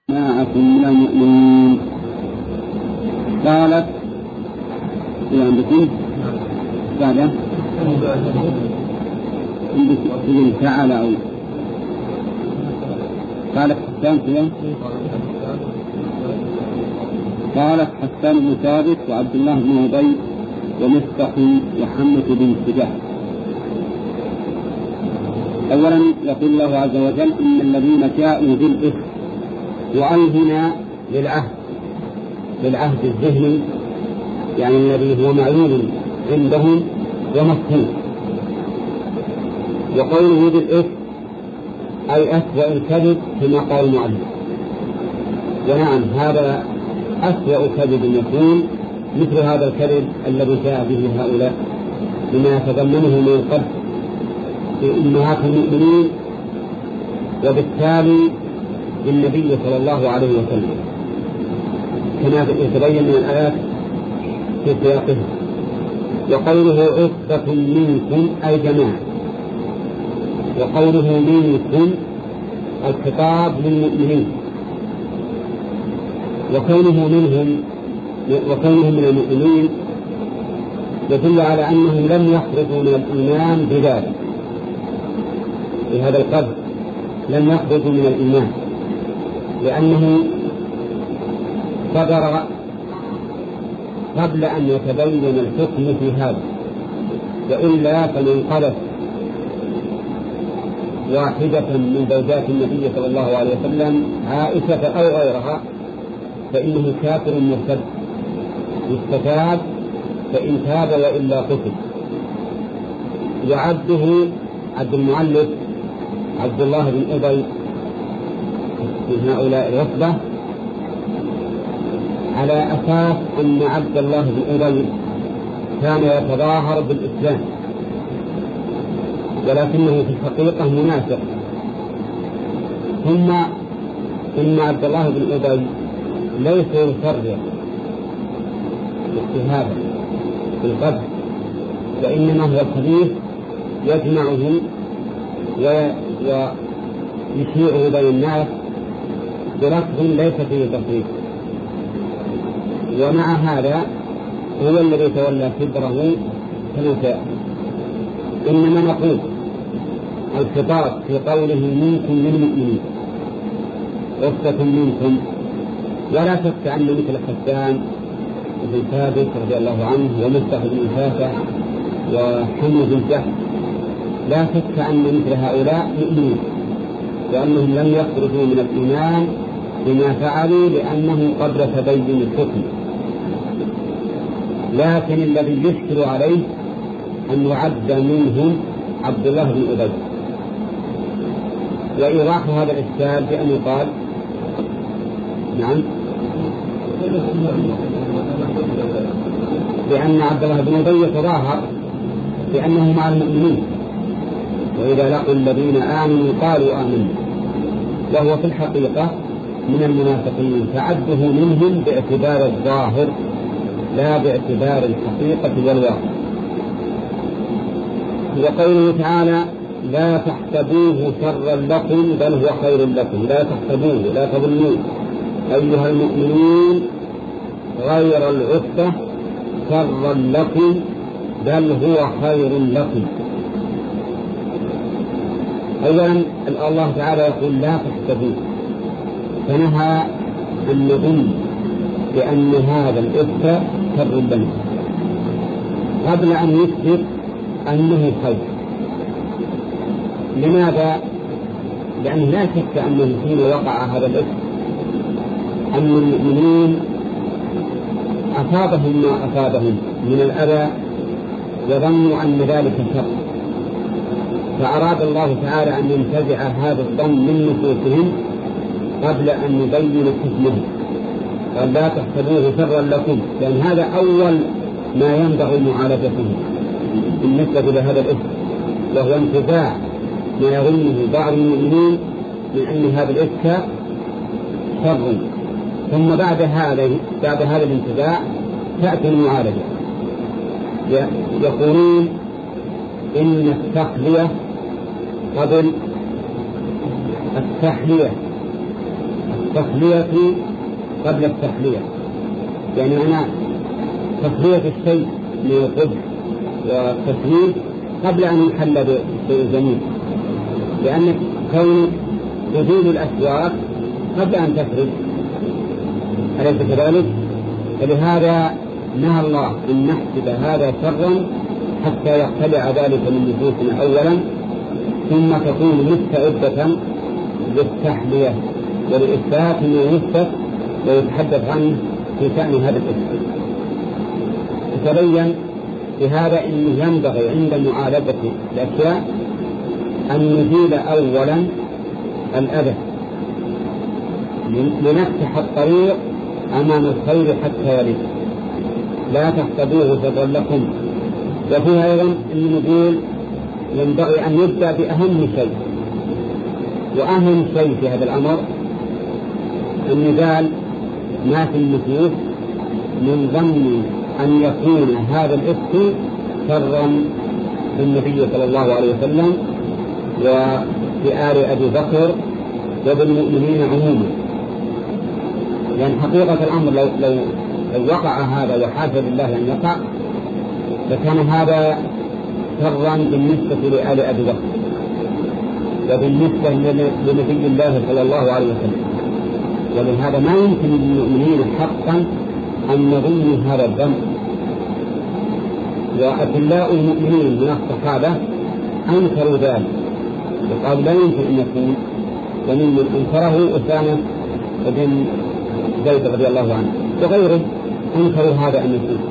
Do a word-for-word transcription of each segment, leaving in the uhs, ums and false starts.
جماعة من المؤمنين. قالت إلى عندكم بعد عندكم تعالى أو قالت حسان كذا قالت حسان بن ثابت وعبد الله بن أبي ومفتح وحمة بن سجاح. أولا يقول الله عز وجل إن الذين جاءوا بالإثم وألهنا للعهد للعهد الذهني يعني الذي هو معلوم عندهم ومفهوم. وقوله بالإثم أي أسوأ الكذب كما قال المؤلف. ونعم هذا أسوأ كذب يكون مثل هذا الكذب الذي جاء به هؤلاء بما يتضمنه من القذف في أمهات المؤمنين وبالتالي للنبي صلى الله عليه وسلم كما يتبين من الآيات في سياقه. وقوله عصبة منكم أي جماعة، وقوله منكم الخطاب للمؤمنين، وكونه منهم وكونهم من المؤمنين يدل على أنهم لم يخرجوا من الإيمان بذلك. بهذا القدر لم يخرجوا من الإيمان لأنه صدر قبل أن يتبين الحكم في هذا، وإلا فمن قذف واحدة من زوجات النبي صلى الله عليه وسلم عائشة أو غيرها فإنه كافر مرتد يستتاب فإن تاب وإلا قتل. وعبده عبد المؤلف عبد الله بن أبي من هؤلاء العصبة على أساس أن عبد الله بن أبي كان يتظاهر بالإسلام ولكنه في الحقيقة منافق. ثم إن عبد الله بن أبي ليس يفرق اجتهادا في القذف وإنما هو الخبيث يجمعهم ويشيعه بين الناس بلفظ ليس فيه تفريق. ومع هذا هو الذي تولى كبره كما جاء. إنما نقول الخطاب في قوله منكم للمؤمنين عصبة منكم، ولا شك أن مثل حسان بن ثابت رضي الله عنه ومفتح بن أساسة وحمد بن جحش لا شك أن مثل هؤلاء مؤمنين وأنهم لم يخرجوا من الإيمان بما فعلوا لأنه قبل تبين الحكم. لكن الذي يشكل عليه أن يعد منهم عبد الله بن أبي، وإيضاح هذا الإشكال بأن يقال نعم لأن عبد الله بن أبي يتظاهر بأنه مع المؤمنين وإذا لقوا الذين آمنوا قالوا آمنا، وهو في الحقيقة من المنافقين فعده منهم باعتبار الظاهر لا باعتبار الحقيقة والواقع. وقوله تعالى لا تحسبوه شرا لكم بل هو خير لكم، لا تحسبوه لا تظنوه أيها المؤمنين غير العصبة شرا لكم بل هو خير لكم. أولا الله تعالى يقول لا تحسبوه، فنهى أن نظن بأن هذا الإفك شر لنا قبل أن يثبت أنه خير. لماذا؟ لأنه لا شك أنه حين وقع هذا الإفك أن المؤمنين أصابهم ما أصابهم من الأذى وظنوا أن ذلك شر، فأراد الله تعالى أن ينتزع هذا الظن من نفوسهم قبل أن يبين حكمه. قال لا تحسبوه شرا لكم لأن هذا أول ما ينبغي معالجته بالنسبة لهذا الإثم، وهو انتزاع ما يظنه بعض المؤمنين من أن هذا الإفك شر. ثم بعد هذا بعد هذا الانتزاع تأتي المعالجة. يقولون إن التخلية قبل التحلية التخلية قبل التخلية، يعني معناه تخلية الشيء من القبح والتسليم قبل أن يحل بالشيء الجميل، لأن كون وجود الأسواق قبل أن تفرد، أليس كذلك؟ فلهذا نهى الله أن نحسب هذا شرا حتى يقتلع ذلك من نفوسنا أولا، ثم تكون مستعدة للتحلية ولإثبات ما يثبت ويتحدث عنه في شأن هذا الإثم. تبين بهذا أنه ينبغي عند معالجة الأشياء أن نزيل أولا الأذى لنفتح الطريق أمام الخير حتى يرد، لا تحسبوه شرا لكم. وفيها أيضا أن نقول ينبغي أن يبدأ بأهم شيء، وأهم شيء في هذا الأمر النزال ما في النفوس من ظن أن يكون هذا الإفك شرا بالنبي صلى الله عليه وسلم وبآل أبي بكر وبالمؤمنين عموما، لأن يعني حقيقة الأمر لو, لو, لو وقع هذا وحاج بالله أن يقع لكان هذا شرا بالنسبة لآل أبي بكر وبالنسبة لنبي الله صلى الله عليه وسلم. ولهذا ما يمكن للمؤمنين حقا أن يظنوا هذا الذنب. وأدلاء المؤمنين من الصحابة أنكروا ذلك وقالوا لا يمكن أن يكون، ومن أنكره أسامة بن زيد رضي الله عنه وغيره أنكروا هذا أن يكون.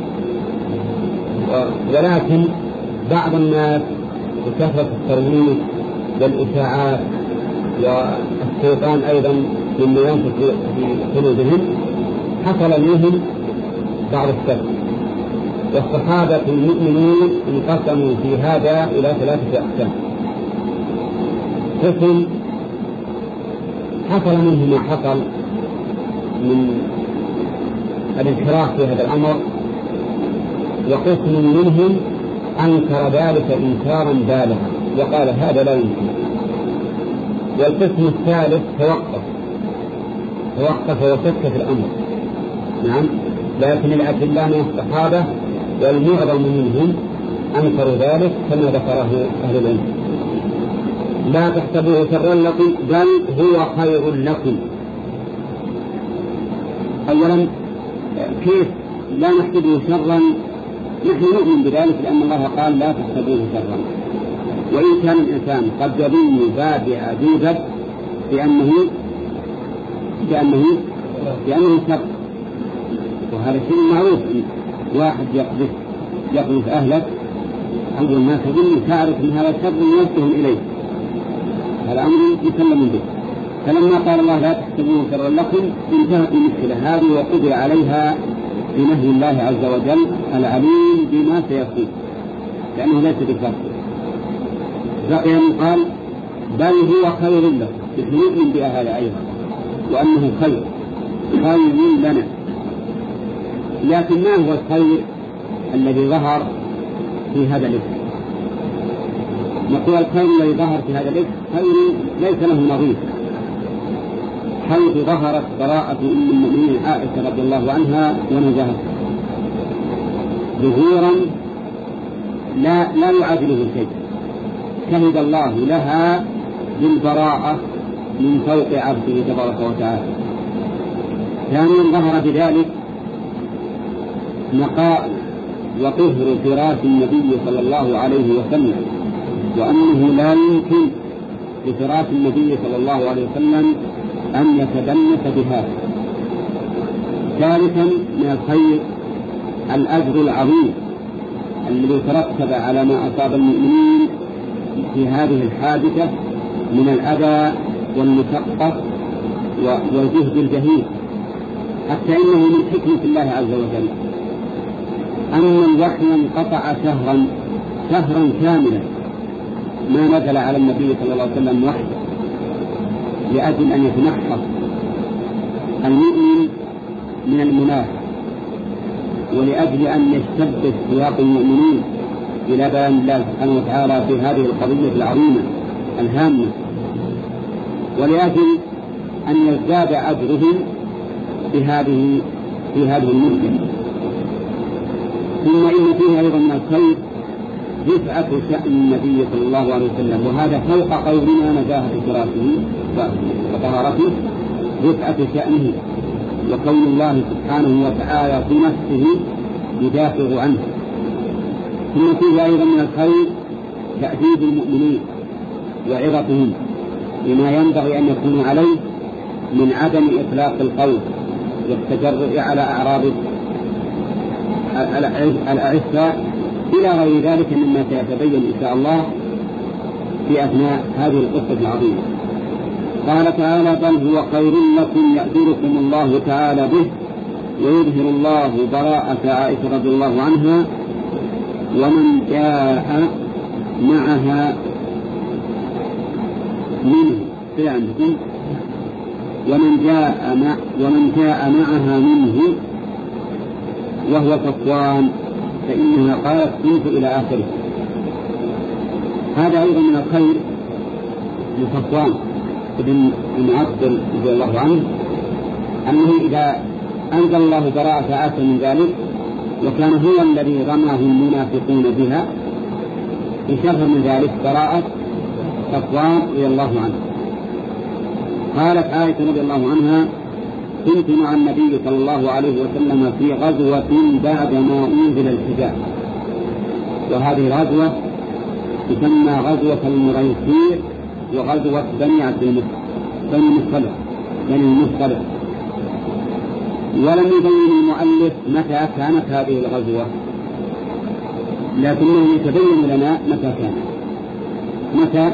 ولكن بعض الناس بكثرة الترويج والإشاعات والشيطان أيضا مما ينفق في قلوبهم حصل منهم بعض الشك. والصحابة المؤمنين انقسموا في هذا إلى ثلاثة أقسام. قسم حصل منه ما حصل من الانحراف في هذا الأمر، وقسم منهم أنكر ذلك إنكارا بالغا وقال هذا لا يمكن. والقسم الثالث توقف توقف وشك في الأمر. نعم، لكن الأدلة من الصحابة والمعظم منهم أنكروا ذلك كما ذكره أهل العلم. لا تحسبوه شرا لكم بل هو خير لكم. أولا كيف لا نحسبه شرا؟ نحن نؤمن بذلك لأن الله قال لا تحسبوه شرا، وإن كان الإنسان قد يظن بادئ ذوبب بأنه بأنه بأنه شر، وهذا شيء معروف. واحد يقذف يقذف أهلك أول ما تظن تعرف أن هذا شر يوجه إليه، هذا أمر يسلم به. فلما قال الله لا تحسبوه شرا لكم انتهت المشكلة هذه وقضي عليها بنهي الله عز وجل العليم بما سيكون، لأنه ليس بكفر. بقي أن قال بل هو خير لكم، نحن نؤمن بهذا أيضا وأنه خير خير لنا. لكن ما هو الخير الذي ظهر في هذا الإثم؟ نقول الخير الذي ظهر في هذا الإثم خير ليس له نظير، حيث ظهرت براءة أم المؤمنين عائشة رضي الله عنها ونجاها ظهورا لا لا يعادله شيء، شهد الله لها بالبراءة من فوق عبده تبارك وتعالى. ثانيا ظهر بذلك نقاء وطهر فراش النبي صلى الله عليه وسلم، وأنه لا يمكن لفراش النبي صلى الله عليه وسلم أن يتدنس بها. ثالثا من الخير الأجر العظيم الذي ترتب على ما أصاب المؤمنين في هذه الحادثة من الأذى والمشقة والجهد الجهيد، حتى إنه من حكمة الله عز وجل أن الوحي انقطع شهرا شهرا كاملا ما نزل على النبي صلى الله عليه وسلم وحي، لأجل أن يتنحص المؤمن من المنافق، ولأجل أن يشتد سياق المؤمنين إلى بيان الله سبحانه وتعالى في هذه القضية العظيمة الهامة، ولأجل أن يزداد أجرهم بهذه في هذه المدة. ثم إن فيها أيضا من الخير رفعة شأن النبي صلى الله عليه وسلم، وهذا فوق قولنا نزاهة شرافه وطهارته، رفعة شأنه وكون الله سبحانه وتعالى في نفسه يدافع عنه. ثم فيه أيضا من الخير تأديب المؤمنين وعظتهم بما ينبغي أن يكون عليه من عدم إطلاق القول والتجرؤ على أعراض الأعزاء إلى غير ذلك مما سيتبين إن شاء الله في أثناء هذه القصة العظيمة. قال تعالى: بل هو خير لكم يأجركم الله تعالى به ويظهر الله براءة عائشة رضي الله عنها ومن جاء معها منه في عندكم ومن جاء مع ومن جاء معها منه وهو صفوان فإنها قالت كنت إلى آخره. هذا أيضا من الخير لصفوان بن المعطل رضي الله عنه أنه إذا أنزل الله براءة عائشة من ذلك وكان هو الذي رماه المنافقون بها انشهر من ذلك براءة صفوان رضي الله عنه. قالت عائشة رضي الله عنها: كنت مع النبي صلى الله عليه وسلم في غزوة بعدما أنزل الحجاب، وهذه الغزوة تسمى غزوة المريسير وغزوة بني عبد المطلب بني المطلب. ولم يبين المؤلف متى كانت هذه الغزوة، لكنه يتبين لنا متى كانت. متى؟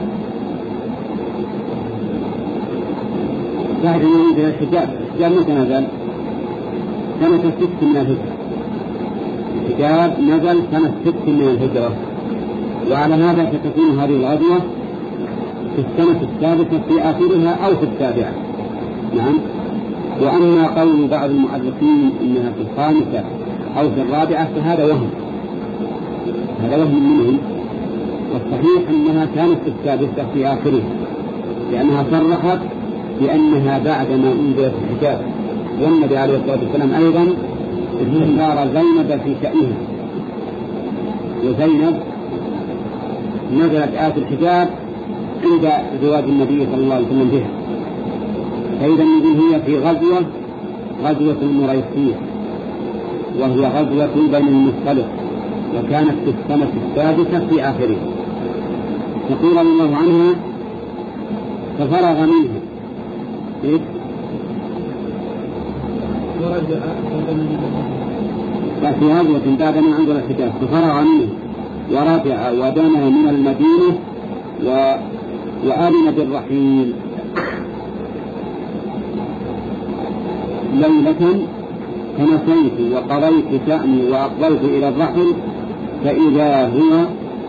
بعد ما أنزل الحجاب. الحجاب متى نزل؟ سنة ست من الهجرة. الحجاب نزل سنة ست من الهجرة، وعلى هذا ستكون هذه الغزوة في السنة السادسة في آخرها أو في السابعة. نعم. وأما قول بعض المؤرخين إنها في الخامسة أو في الرابعة فهذا وهم، هذا وهم منهم، والصحيح أنها كانت في السادسة في آخرها، لأنها صرحت بأنها بعدما أنزلت الحجاب. والنبي عليه الصلاة والسلام أيضا استشار زينب في شأنها، وزينب نزلت آية الحجاب عند زواج النبي صلى الله عليه وسلم بها. فإذا هي في غزوة غزوة المريسير، وهي غزوة بني المصطلق، وكانت في السنة السادسة في آخرها. تقول الله عنها: ففرغ منها إيه؟ في غزوة بعدما أنزل الحجاب ففرغ منه ورجع ودنا من المدينة و... وآمن بالرحيل ليلة فنسيت وقضيت شأني وأقبلت إلى الرحل فإذا هو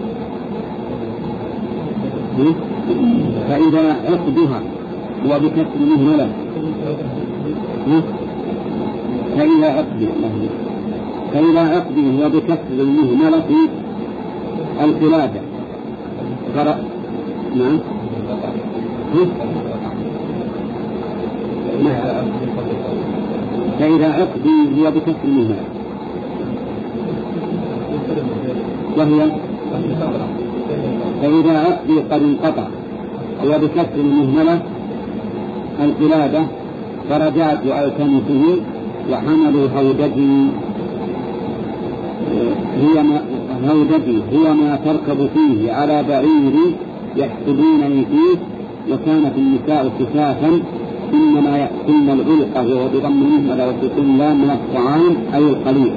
فإذا عقدها هو بكسر مهملة فإذا عقدي فإذا عقدي هو بكسر المهملة القلادة قرأ. نعم. فإذا عقدي هو بكسر المهملة وهي فإذا عقدي قد انقطع هو بكسر المهملة القلادة فرجعت وألتمسه وحملوا هودجي هي ما هودجي هو ما تركب فيه على بعير يحسبونني فيه، وكانت النساء كسافا إنما يأكلن العلقة وهو بضم المهملة وسكن من الطعام أي القليل.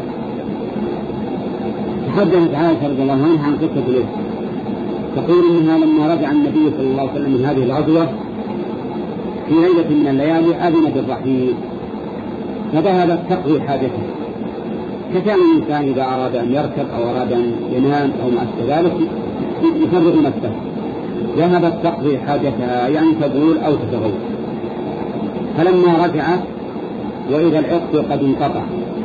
تحدثت عائشة رضي الله عنها عن قصة الإفك، تقول إنها لما رجع النبي صلى الله عليه وسلم من هذه الغزوة في ليلة من الليالي أذن بالرحيل فذهبت تقضي حاجته، كشأن الإنسان إذا أراد أن يركب أو أراد أن ينام أو ما أشبه ذلك يفرغ نفسه، ذهبت تقضي حاجتها يعني تقول أو تتغول. فلما رجعت وإذا العقد قد انقطع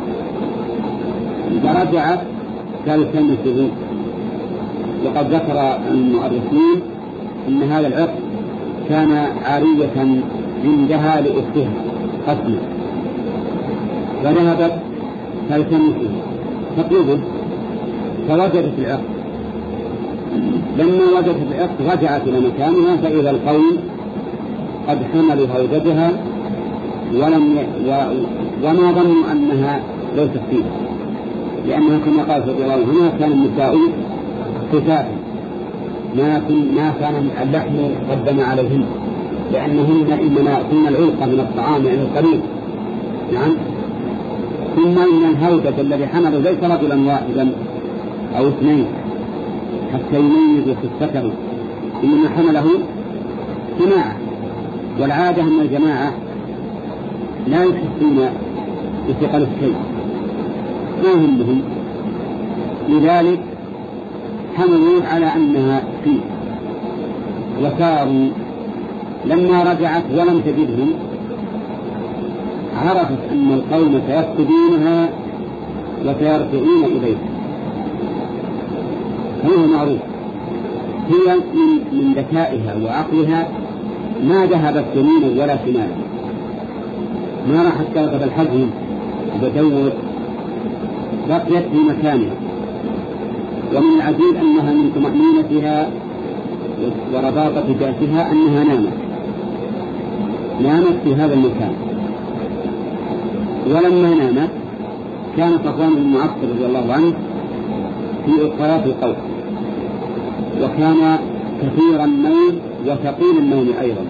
فرجعت تلتمسه، وقد ذكر المؤرخين أن هذا العقد كان عارية عندها لأختها أسماء، فذهبت تلتمسه تطلبه فوجدت العقد. لما وجدت العقد رجعت إلى مكانها فإذا القوم قد حملوا زوجها ولم ي... و... وما ظنوا أنها ليست فيه، لأنها كما قال رضي الله عنها كان النساء خفافا ما ما كان اللحم قدم عليهن، لأنهن إنما يأكلن العلقة من الطعام يعني القليل. نعم. ثم إن الهودج الذي حمله ليس رجلا واحدا أو اثنين حتى يميز خفته، إنما حمله جماعة، والعادة أن الجماعة لا يحسون بثقل الشيء ما هم بهم، لذلك حملوا على أنها فيه وساروا. لما رجعت ولم تجدهم عرفت أن القوم سيفقدونها وسيرجعون إليها، هو معروف. هي من ذكائها وعقلها ما ذهبت يمينا ولا شمالا، ما راحت تركب الحزم وتدور، بقيت في مكانها. ومن العجيب أنها من طمأنينتها ورباطة جأتها أنها نامت نامت في هذا المكان. ولما نامت كان صفوان بن معطل رضي الله عنه في إقراء القول، وكان كثير النوم وثقيل النوم أيضا،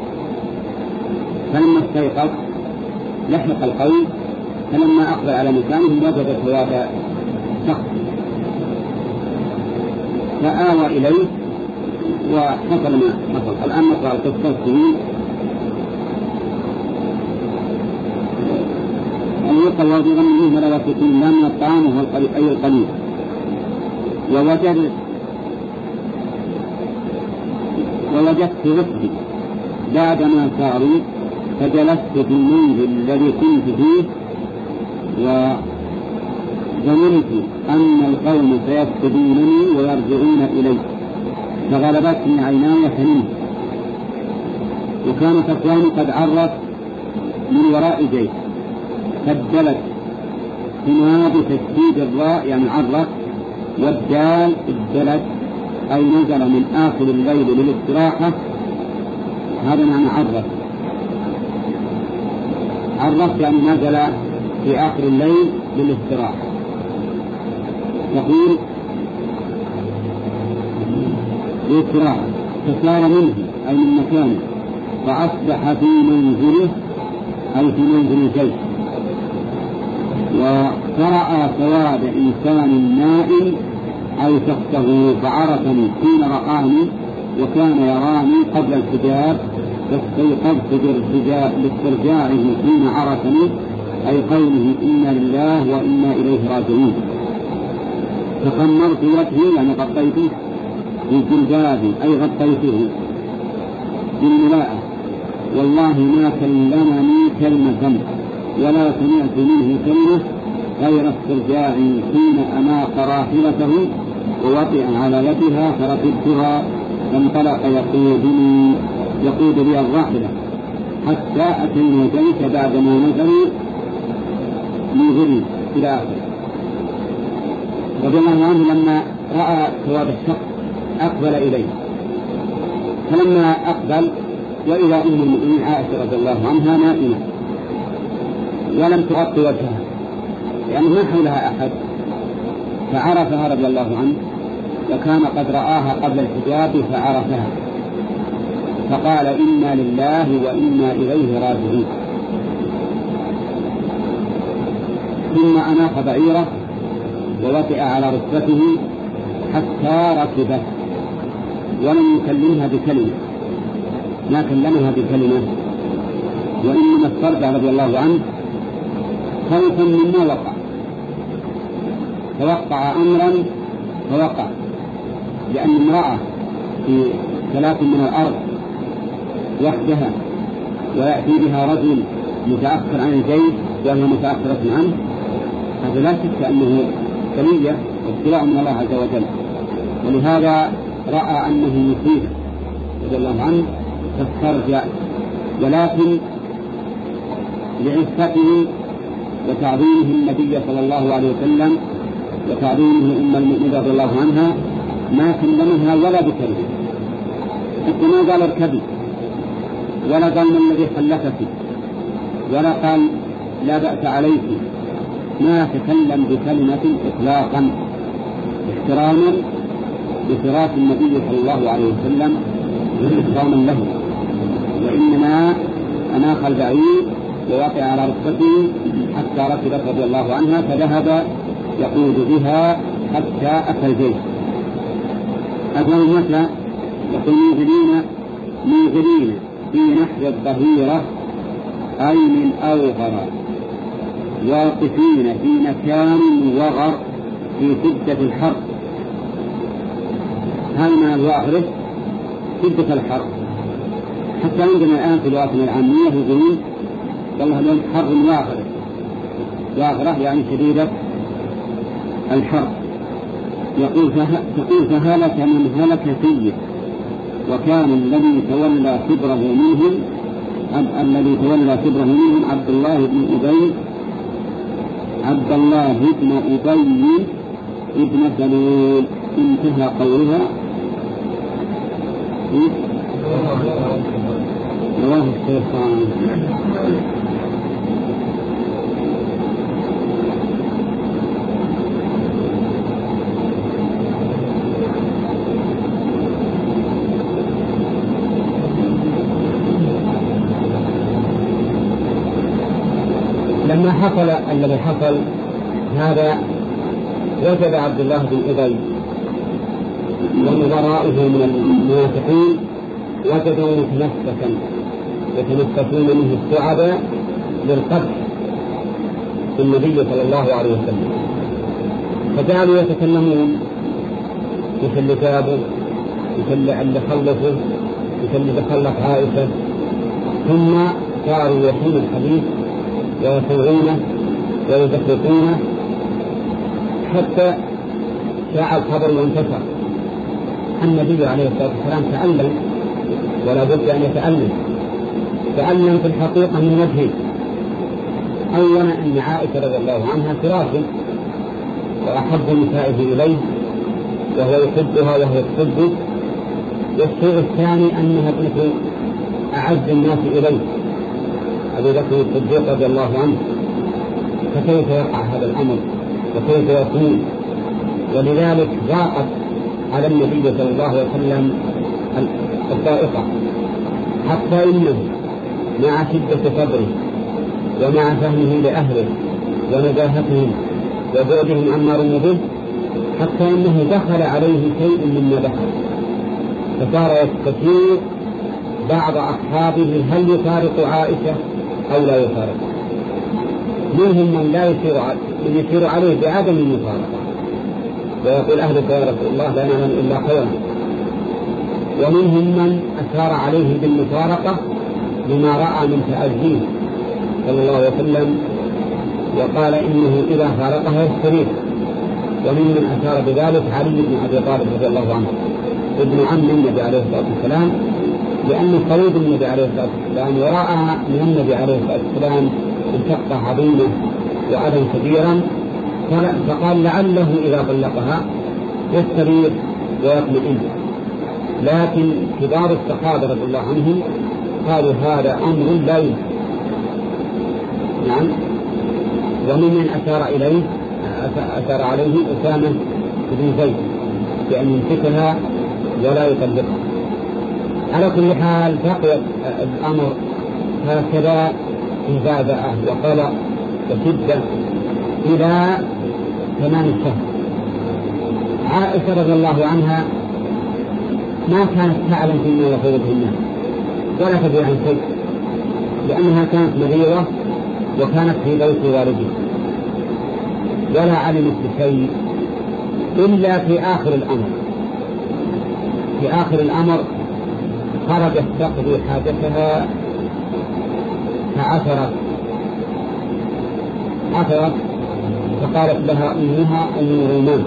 فلما استيقظ لحق القوم، فلما أقبل على مكانهم وجد ثواب شخص فآوى إليه وحصل ما حصل. الآن نقرأ القصة السنين. أن يقل وضغنه ملوثتين لا من الطعام وهو أي القليل. ووجد ووجدت رفقي بعدما ساروا فجلست في المنزل الذي كنت فيه وظننت أن القوم سيفقدونني ويرجعون إلي، فغلبتني عيناي فنمت. وكان صفوان قد عرف من وراء جيش فدلت هنا بتشديد الراء يعني عرف، والدال ادلت أي نزل من آخر الليل للاستراحة، هذا معنى عرف. عرف يعني نزل في آخر الليل للاستراحة. يقول للاستراحة فسار منه أي من مكانه فأصبح في منزله أي في منزل الجيش، ورأى سواد إنسان نائم أي تحته فعرفني حين رآني وكان يراني قبل الحجاب، فاستيقظت باسترجاعه حين عرفني أي قوله إنا لله وإنا إليه راجعون. فخمرت وجهي يعني غطيته بالجلباب أي غطيته بالملاءة، والله ما كلمني كلمة ولا سمعت منه كلمة غير استرجاع حين أناق راحلته ووطئ على يدها فركبتها فانطلق يقودني يقود بي الراحلة حتى أتينا الجيش بعدما نزلوا منزلي إلى آخر. رضي الله عنه لما رأى ثواب الشخص أقبل إليه، فلما أقبل وإذا أم المؤمنين عائشة رضي الله عنها نائمة ولم تغطي وجهها لأن ما حولها أحد، فعرفها رضي الله عنه وكان قد رآها قبل الحجاب فعرفها، فقال إنا لله وإنا إليه راجعون. ثم أناخ بعيره ووطئ على ركبته حتى ركبت ولم يكلمها بكلمة، ما كلمها بكلمة، وإنما استرجع رضي الله عنه خوفا مما وقع، فوقع أمرا فوقع، لأن امرأة في ثلاث من الأرض وحدها ويأتي بها رجل متأخر عن الجيش وهي متأخرة عنه، هذا لا شك أنه بلية وابتلاء من الله عز وجل. ولهذا رأى أنه مصيبة رضي الله عنه تسترجع، ولكن لعفته وتعظيمه النبي صلى الله عليه وسلم وتعظيمه أم المؤمنين رضي الله عنها ما كلمها ولا بكلمة، حتى ما قال اركبي ولا قال من الذي خلفك ولا قال لا بأس عليك، ما تكلم بكلمة إطلاقا احتراما بفراق النبي صلى الله عليه وسلم إكراما له، وإنما أناخ البعير ووقع على ركبته حتى ركبت رضي الله عنها، فذهب يقود بها حتى أتى البيت. أقول متى؟ يقول موغلين موغلين في نحر الظهيرة أي من أوغر، واقفين في مكان وغر في شدة الحر. هذا ما الواغر شدة الحر، حتى عندنا الآن في الوطن العامية يقولون والله لهم حر واغر، واغرة يعني شديدة الحر. يقول تقول فهلك من هلك فيه، وكان الذي تولى كبره منهم الذي تولى كبره منهم عبد الله بن أبي عبد الله بن أبي ابن سلول. انتهى قولها. رواه الشيخان. لما حصل الذي حصل هذا وجد عبد الله بن أبي ونظراؤه من المنافقين وجدوا متنفسا يتنفسون منه السعداء للقدح في النبي صلى الله عليه وسلم، فجعلوا يتكلمون مثل اللي جابوا مثل اللي خلفوا مثل اللي خلف عائشة، ثم صاروا يحين الحديث ويسوعونه ويدققونه حتى شاع الخبر وانتشر. النبي عليه الصلاة والسلام تعلم، ولا بد أن يتألم. تعلم في الحقيقة من وجهين: أولا أن عائشة رضي الله عنها فراشه وأحب نسائه إليه وهو يحبها وهو يحبه، والشيء الثاني أنها ابنة أعز الناس إليه أبي بكر الصديق رضي الله عنه، فكيف يقع هذا الأمر وكيف يكون؟ ولذلك ضاقت على النبي صلى الله عليه وسلم الضائقة، حتى إنه مع شدة صبره ومع فهمه لأهله ونزاهتهم وبعدهم عما رموا به، حتى إنه دخل عليه شيء مما دخل، فصار يستشير بعض أصحابه هل يفارق عائشة أو لا يفارق. منهم من لا يشير من يشير عليه بعدم المفارقة ويقول أهلك يا رسول الله لا نعلم إلا خيرا، ومنهم من أشار عليه بالمفارقة لما رأى من تأذيه صلى الله عليه وسلم وقال إنه إذا فارقها يستريح. ومنهم من أشار بذلك علي بن أبي طالب رضي الله عنه ابن عم النبي عليه الصلاة والسلام، لأنه قريب النبي عليه الصلاة والسلام ورأى من النبي عليه الصلاة والسلام انشقة عظيمة وأذى كبيرا، فقال لعله إذا طلقها يستريح ويطمئن. لكن كبار الصحابة رضي الله عنهم قالوا هذا أمر لا يمكن. نعم. وممن أشار إليه أشار عليه أسامة بن زيد بأن يمسكها ولا يطلقها. على كل حال بقي الأمر هكذا في زعزعة وقلق وشدة إلى ثمان الشهر. عائشة رضي الله عنها ما كانت تعلم فيما يقول به الناس ولا تدري عن شيء، لأنها كانت مريضة وكانت في بيت والدها، ولا علمت بشيء إلا في آخر الأمر. في آخر الأمر خرجت تقضي حاجتها فعثرت عثرت فقالت لها أمها أم رومان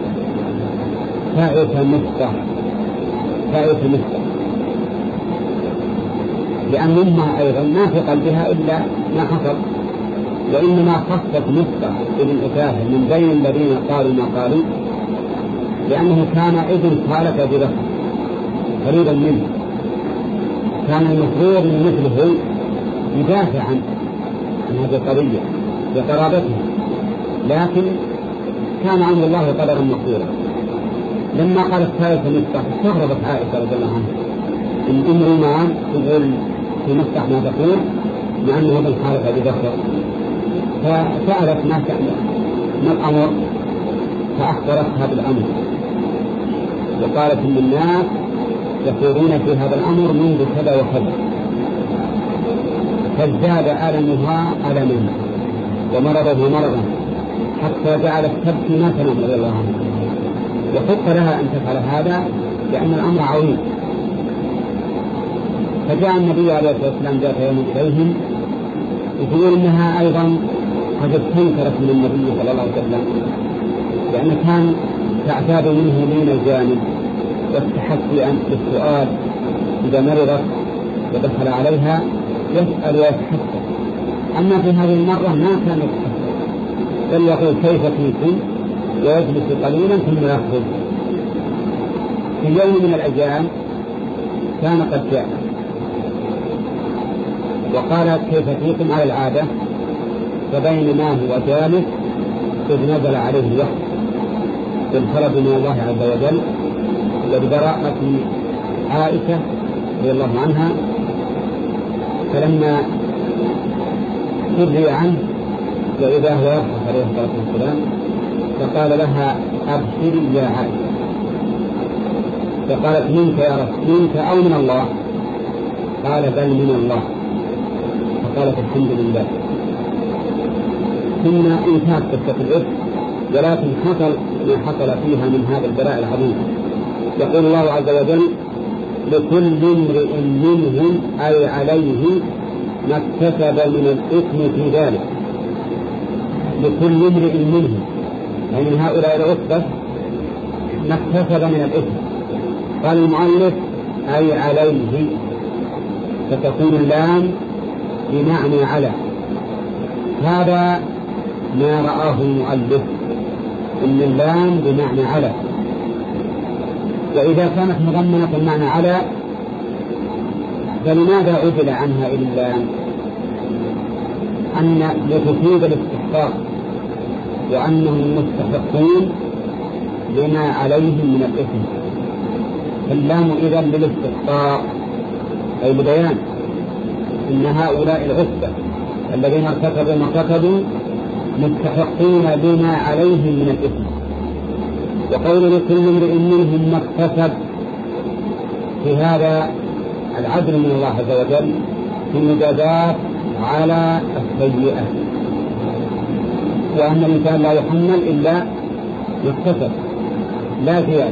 فائت مفتح فائت مفتح لأن أمها أيضا ما في قلبها إلا ما حصل، وإنما خصت مصطح ابن أثاثة من بين الذين قالوا ما قالوا لأنه كان ابن خالة أبي بكر قريبا منه، كان المفروض من مثله يدافع عن هذه القضية بقرابته، لكن كان عند الله قدرا مقدورا. لما قالت ثالثة مصطح استغربت عائشة رضي الله عنها إن أم رومان تقول في مصطح ما تقول مع أنه ابن خالة أبي بكر، فسألت ما شأن ما الأمر، فأخبرتها بالأمر وقالت إن الناس يقولون في هذا الأمر منذ كذا وكذا، فازداد ألمها ألما ومرضه مرضا حتى جعلت تبكي ما تنام رضي الله عنها، وحق لها أن تفعل هذا لأن الأمر عظيم. فجاء النبي عليه الصلاة والسلام ذات يوم إليهم يقول إنها أيضا قد استنكرت من النبي صلى الله عليه وسلم، لأن كان تعتاد منه من الجانب والتحسي بالسؤال إذا مرضت ودخل عليها يسأل ويتحسس، أما في هذه المرة ما كان يتحسس بل يقول كيف فيكم ويجلس قليلا ثم يخرج. في يوم من الأيام كان قد جاء وقال كيف فيكم على العادة، فبينما هو جالس إذ نزل عليه الوحي بالطلب من الله عز وجل وببراءة عائشة رضي الله عنها، فلما سري عنه وإذا هو يضحك عليه الصلاة والسلام فقال لها أبشري يا عائشة، فقالت منك يا رب منك أو من الله؟ قال بل من الله، فقالت الحمد لله. ثم انتهت قصة الإفك، ولكن حصل ما حصل فيها من هذا البلاء العظيم. يقول الله عز وجل لكل امرئ منهم أي عليه ما اكتسب من الإثم في ذلك، لكل امرئ منهم أي من هؤلاء العصبة ما اكتسب من الإثم. قال المؤلف أي عليه، فتكون اللام بمعنى على، هذا ما رآه المؤلف إن اللام بمعنى على، وإذا كانت مضمنة المعنى على فلماذا عدل عنها إلى اللام؟ أن لتفيد الاستحقاق وأنهم مستحقون لما عليهم من الإثم، فاللام إذن للاستحقاق أي ببيان إن هؤلاء العصبة الذين ارتكبوا ما ارتكبوا مستحقين لما عليهم من الإثم. وقول لكل امرئ منهم ما اكتسب في هذا العدل من الله عز وجل في مجازات على السيئة، وأن الإنسان لا يحمل إلا ما اكتسب لا زيادة.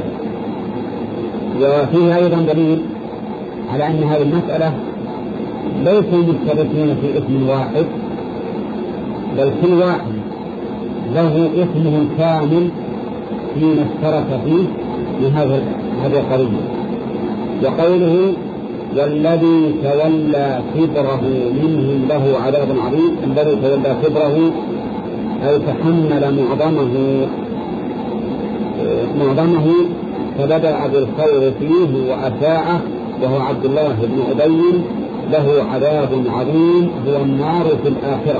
وفيه أيضا دليل على أن هذه المسألة ليسوا مشتركين في اسم واحد، بل كل واحد له اسمه كامل فيما اشترك فيه من هذه القضية. وقوله والذي تولى كبره منهم له عذاب عظيم، الذي تولى كبره أي تحمل معظمه معظمه فبدأ بالخير فيه وأساءه، وهو عبد الله بن أبي له عذاب عظيم هو النار في الآخرة.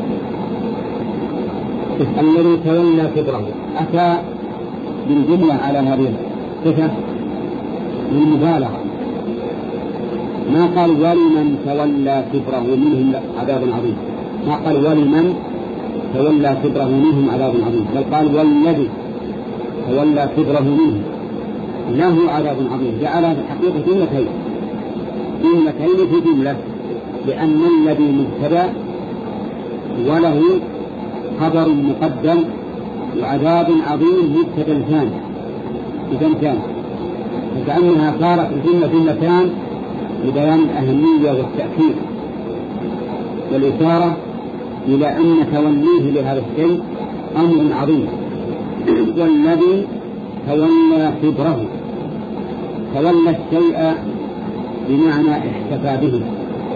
الذي تولى كبره أتى بالجملة على هذه الصفة للمبالغة، ما قال ولمن تولى كبره منهم عذاب عظيم، ما قال ولمن تولى كبره منهم عذاب عظيم، بل قال والذي تولى كبره منهم له عذاب عظيم، جعل الحقيقة جملتين جملتين في جملة، لأن الذي مبتدأ وله خبر مقدم وعذاب عظيم مبتدأ ثاني إذا كان، فكأنها صارت الجملة جملتان لبيان الأهمية والتأكيد والإشارة إلى أن توليه لهذا الشيء أمر عظيم. والذي تولى كبره، تولى الشيء بمعنى احتفى به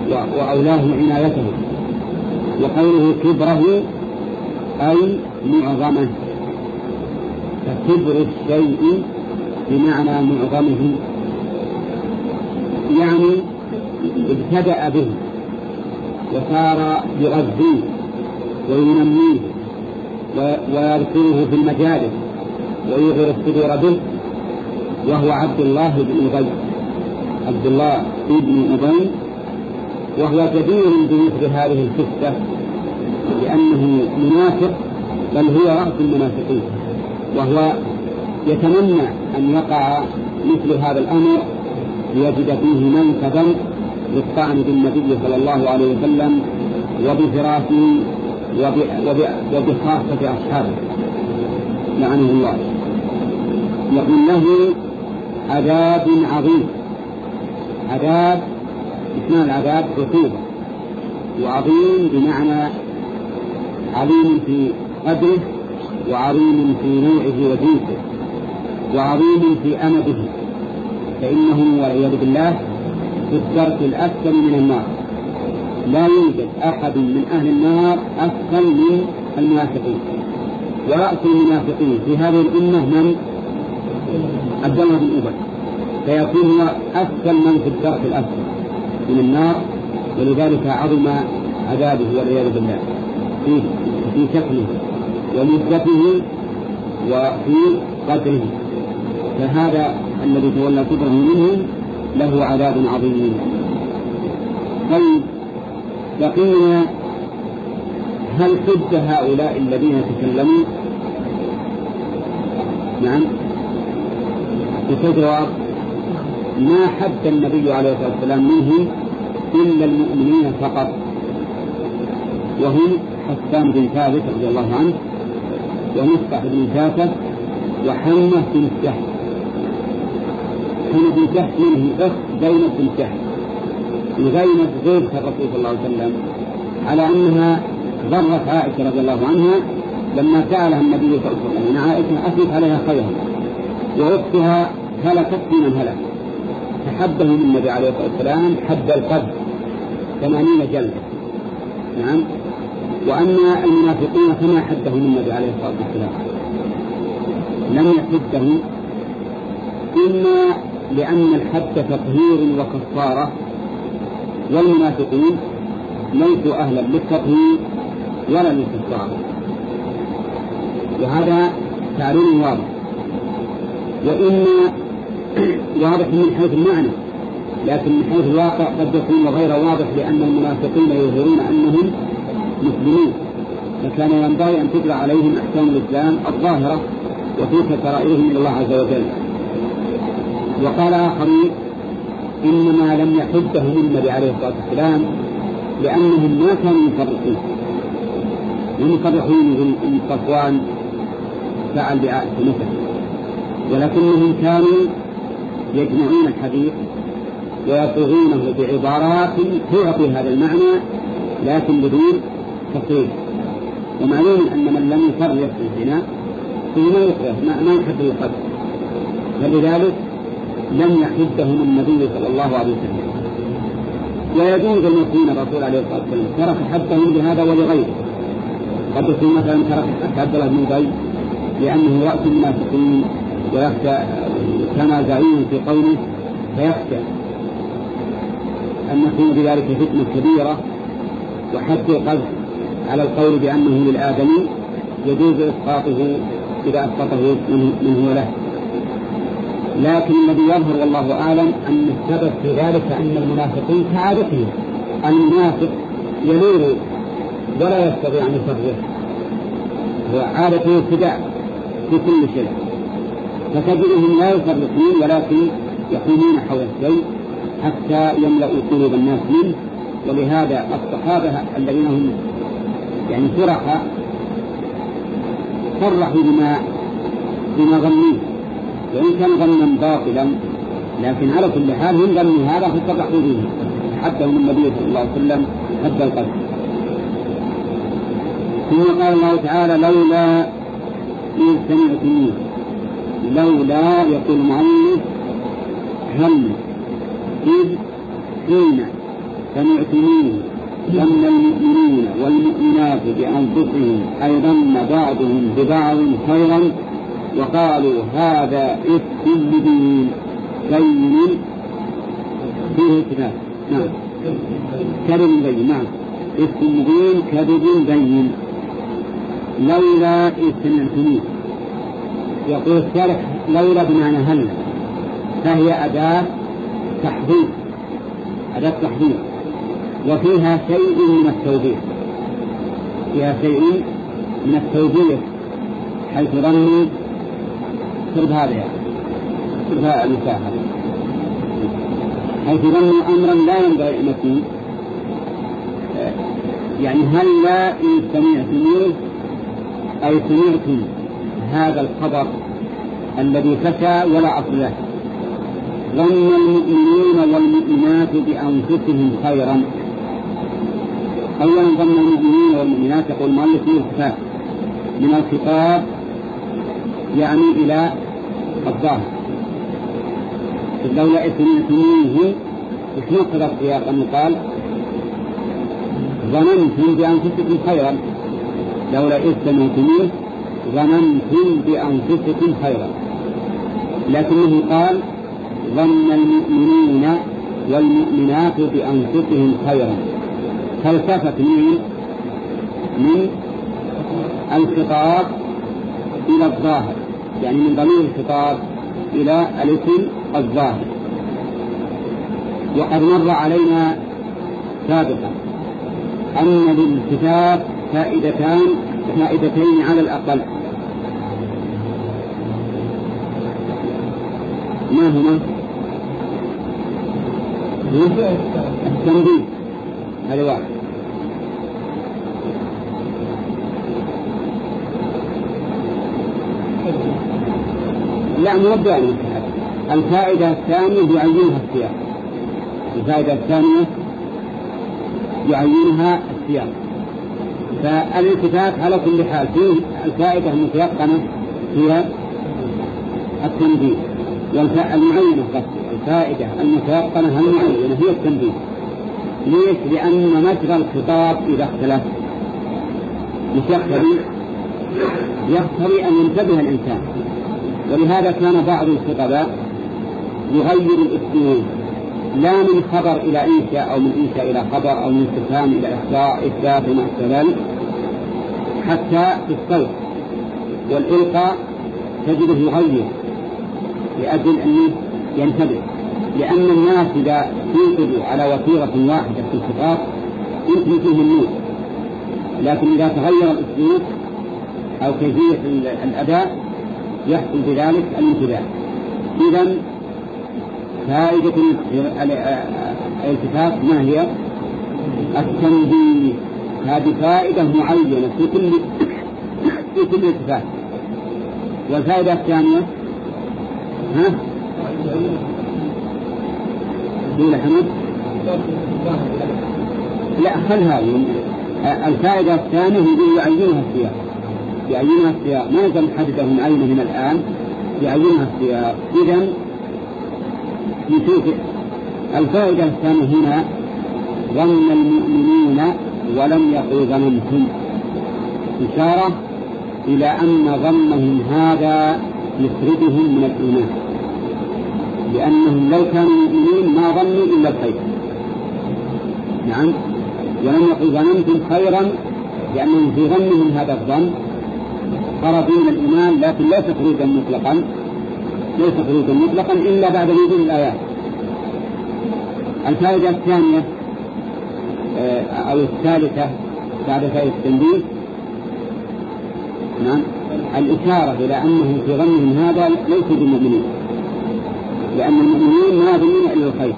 وأولاه عنايته. وقوله كبره أي معظمه، فكبر الشيء بمعنى معظمه، يعني ابتدأ به وصار يغذيه وينميه ويذكره في المجالس ويظهر الصدور به، وهو عبد الله بن أبي عبد الله بن أبي وهو جدير بمثل هذه القصة لأنه منافق، بل هو رأس المنافقين، وهو يتمنى أن يقع مثل هذا الأمر ليجد فيه منفذا للطعن بالنبي صلى الله عليه وسلم وبفراسه وبخاصة أصحابه لعنه الله. يقول له عذاب عظيم. عذاب اسمه العذاب رطوبة، وعظيم بمعنى عظيم في قدره وعظيم في نوعه وجنسه وعظيم في أمده، فإنه والعياذ بالله في الدرك الأسفل من النار. لا يوجد أحد من أهل النار أسفل من المنافقين، ورأس المنافقين في هذه الأمة من؟ عبد الله بن أبي، فيكون هو أسفل من في الدرك الأسفل من النار، ولذلك عظم عذابه والعياذ بالله في في شكله ومدته وفي قدره. فهذا الذي تولى كبره منهم له عذاب عظيم. طيب بقينا، هل حج هؤلاء الذين تكلموا؟ نعم، الجواب ما حد النبي عليه الصلاة والسلام منهم إلا المؤمنين فقط، وهم حسان بن ثابت رضي الله عنه ومصطفى بن ثابت وحمة بن جحش. حمة بن جحش منه أخت زينب بن جحش، وزينب غير الرسول صلى الله عليه وسلم، على أنها ضرت عائشة رضي الله عنها لما سألها النبي صلى الله عليه وسلم أن عائشة أثبت عليها خيرا، وأختها هلكت في من هلك، فحدهم النبي عليه الصلاة والسلام حد القذف ثمانين جلدة. نعم. وأما المنافقين فما حدهم النبي عليه الصلاة والسلام، لم يحدهم، إما لأن الحد تطهير وكفارة، والمنافقين ليسوا أهلا للتطهير ولا للكفارة، وهذا تعليم واضح. وإما واضح من حيث المعنى، لكن من حيث الواقع قد يكون غير واضح، لأن المنافقين يظهرون أنهم مسلمين، فكان ينبغي أن تجرى عليهم أحكام الإسلام الظاهرة وتلك سرائرهم إلى الله عز وجل. وقال آخرين إنما لم يحدهم النبي عليه الصلاة والسلام لأنهم ما كانوا يفرقون، ومفرقون من صفوان فعل بعائشة مثلا، ولكنهم كانوا يجمعون الحديث ويصوغونه بعبارات تعطي هذا المعنى لكن بدون تصريح. ومعلوم أن من لم يفرق في الزنا فيما يكره ما يحب القتل، فلذلك لم يحدهم النبي صلى الله عليه وسلم. ويجوز أن يكون الرسول عليه الصلاة والسلام ترك حدهم لهذا ولغيره، قد يكون مثلا ترك حد الله بن أبي لأنه رأس المنافقين ويخشى كما زعيم في قوله، فيخشى أن يكون بذلك فتنة كبيرة. وحد القذف على القول بأنه للآدمي يجوز إسقاطه إذا أسقطه من هو له، لكن الذي يظهر والله أعلم أن السبب في ذلك أن المنافقين كعادتهم، المنافق يلور ولا يستطيع أن يصرف، وعادته ابتداء في كل شيء، فتجدهم لا يفرقون ولكن يقومون حول الشيء حتى يملأوا قلوب الناس منه. ولهذا الصحابة الذين هم يعني فرحة فرحوا بما بما ظنوا، وإن كان ظنا باطلا، لكن على كل حال هم ظنوا هذا ففرحوا به حدهم النبي صلى الله عليه وسلم حتى القدر. ثم قال الله تعالى لولا إذ سمعتموه. لولا يقول المؤلف هم إذ حين سمعتموه ظن المؤمنين والمؤمنات بأنفسهم أي ظن بعضهم ببعض خيرا وقالوا هذا إفك مبين بين فيه كتاب. نعم كذب بين. نعم إفك مبين كذب بين. لولا إذ سمعتموه. يقول الشارح لولا بمعنى هل، فهي أداة تحذير، أداة تحذير، وفيها شيء من التوبيخ، فيها شيء من التوبيخ حيث ظنوا سرب هذا سرب هذا المساحة، حيث ظنوا أمرا لا ينبغي أن يكون. يعني هل لا إن سمعتموه أي سمعتم هذا الخبر الذي فشى ولا أصل له. ظن المؤمنين والمؤمنات بأنفسهم خيرا. أولا ظن المؤمنين والمؤمنات يقول المؤلف فيه الخفاء من الخطاب يعني إلى الظاهر. لولا إذ سمعتموه إيش نقصد السياق أنه قال ظننتم بأنفسكم خيرا. لولا إذ سمعتموه ظننتم بأنفسكم خيرا، لكنه قال ظن المؤمنين والمؤمنات بأنفسهم خيرا، فالتفت من من الخطاب إلى الظاهر، يعني من ضمير الخطاب إلى الاسم الظاهر. وقد مر علينا سابقا أن للكتاب فائدتان فائدتين على الأقل. ما هما؟ التنبيه هذا واحد، لا مربع الفائدة الثانية يعينها السياق. الفائدة الثانية يعينها السياق. فالالتفات على كل حال فيه الفائدة المتيقنة هي التنبيه، والمعينة الفائدة المتيقنة المعينة هي التنبيه. ليش؟ لأن مجرى الخطاب إذا اختلف يقتضي يقتضي أن ينتبه الإنسان، ولهذا كان بعض الخطباء يغير الاسلوب لا من خبر إلى إنشاء أو من إنشاء إلى خبر أو من استفهام إلى إخبار إثبات وما ذلك، حتى في الصوت والإلقاء تجده يغير لأجل أن ينتبه، لأن الناس إذا توقفوا على وتيرة واحدة في الخطاب يمكن فيه النور، لكن إذا تغير الأسلوب أو كيفية الأداء يحصل بذلك الانتباه. إذن فائدة الالتفات ما هي؟ التنبيه. هذه فائدة معينة في كل في كل التفات. والفائدة الثانية ها؟ دون حمد لا خلها. الفائدة الثانية هي يعينها السياق، يعينها السياق، ما يلزم حدده من عينه من الآن، يعينها السياق. إذن نشوف الفائدة الثانية هنا ظن المؤمنين ولم يقل ظننتم، إشارة إلى أن ظنهم هذا يخرجهم من الإيمان، لأنهم لو كانوا مؤمنين ما ظنوا إلا الخير. نعم. ولم يقل ظننتم خيرا لأنهم في ظنهم هذا الظن خرجوا من الإيمان، لكن ليس خروجا مطلقا ليس خروجا مطلقا إلا بعد نزول الآيات. الفائدة الثانية أو الثالثة بعد فائدة التنبيه نعم الإشارة إلى أنهم في ظنهم هذا ليسوا بالمؤمنين، لأن المؤمنين ما يظنون إلا الخير.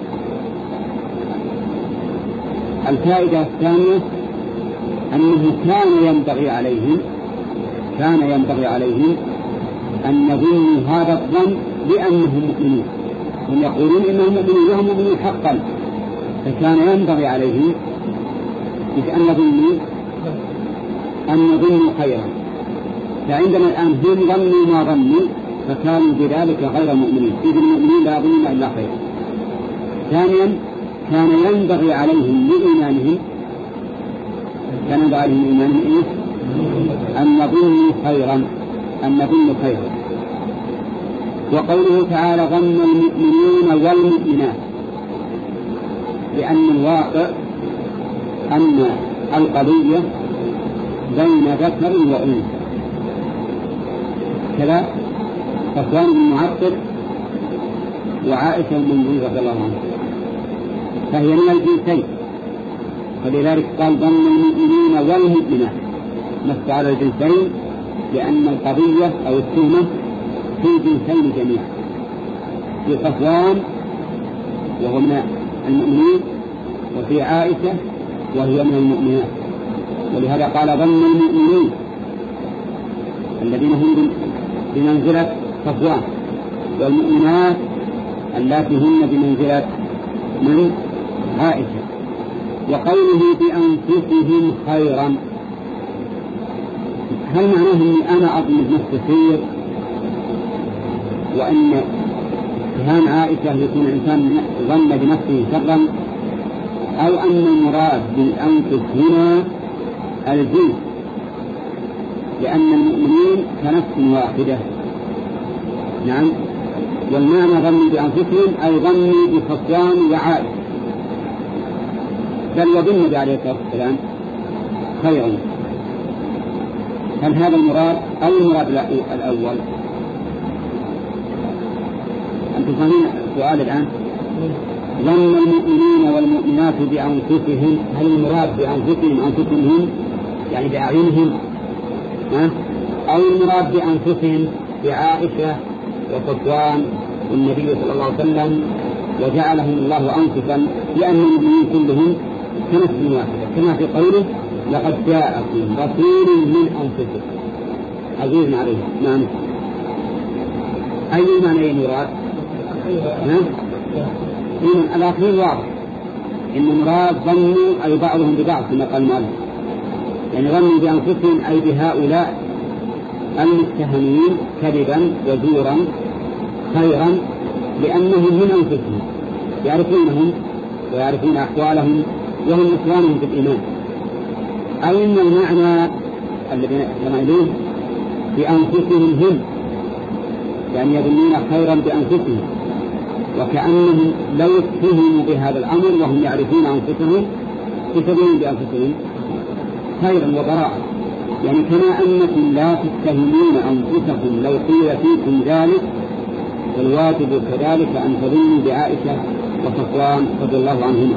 الفائدة الثانية أنه كان ينبغي عليهم كان ينبغي عليهم أن يظنوا هذا الظن بأنهم مؤمنون، هم يقولون إنهم مؤمنون وهم مؤمنون حقا، فكان ينبغي عليهم أن يظنوا أن يظنوا خيرا. فعندما الآن هم ظنوا ما ظنوا فكانوا بذلك غير مؤمنين، إذ المؤمنين لا يظنون إلا خيرا. ثانيا كان ينبغي عليهم لإيمانهم كان ينبغي عليهم لإيمانهم إيه؟ أن نظن خيرا أن نظن خيرا. وقوله تعالى ظن المؤمنون والمؤمنات، لأن الواقع أن القضية بين ذكر وأنثى كذا، صفوان بن معطل وعائشة بن المنذر رضي الله عنها، فهي من الجنسين، فلذلك قال ظن المؤمنين والمؤمنات نص على الجنسين، لأن القضية أو التهمة في الجنسين جميعا، في صفوان وهو من المؤمنين، وفي عائشة وهي من المؤمنات. ولهذا قال ظن المؤمنين الذين هم بمنزلة صفوان، والمؤمنات اللاتي هن بمنزلة من عائشة. وقوله بأنفسهم خيرا، هل معناه أني أنا أظن بنفسي خير وأن اتهام عائشة يكون الإنسان ظن بنفسه شرا، أو أن المراد بالأنفس هنا الجنس، لأن المؤمنين كنفس واحدة؟ نعم، والمعنى ظنوا بأنفسهم أي ظنوا بصفوان وعائشة، بل وظنوا عليه الصلاة والسلام خيرا. هل هذا المراد أو المراد الأول؟ أنتم فاهمين السؤال الآن؟ ظن المؤمنين والمؤمنات بأنفسهم، هل المراد بأنفسهم أنفسهم هم يعني بأعينهم، أو المراد بأنفسهم بعائشة وصفوان والنبي صلى الله عليه وسلم وجعلهم الله أنفسا، لأن المؤمنين كلهم كنفس واحدة، كما في قوله لقد جاءكم رسول من أنفسكم عزيز عليه. نعم، أي معنى المراد؟ إن الأخير واضح، إن المراد ظنوا أي بعضهم ببعض كما قال المؤلف، يعني ظنوا بأنفسهم أي بهؤلاء المتهمين كذبا وزورا خيرا، لأنهم من أنفسهم يعرفونهم ويعرفون أحوالهم وهم إخوانهم في الإيمان. أو إن المعنى الذي نحن إليه بأنفسهم هم، يعني يظنون خيرا بأنفسهم، وكأنهم لو اتهموا بهذا الأمر وهم يعرفون أنفسهم يظنون بأنفسهم خيرا وبراءة، يعني كما أنكم لا تتهمون أنفسكم لو قيل فيكم ذلك، والواجب كذلك أن تظنوا بعائشة وصفوان رضي الله عنهما.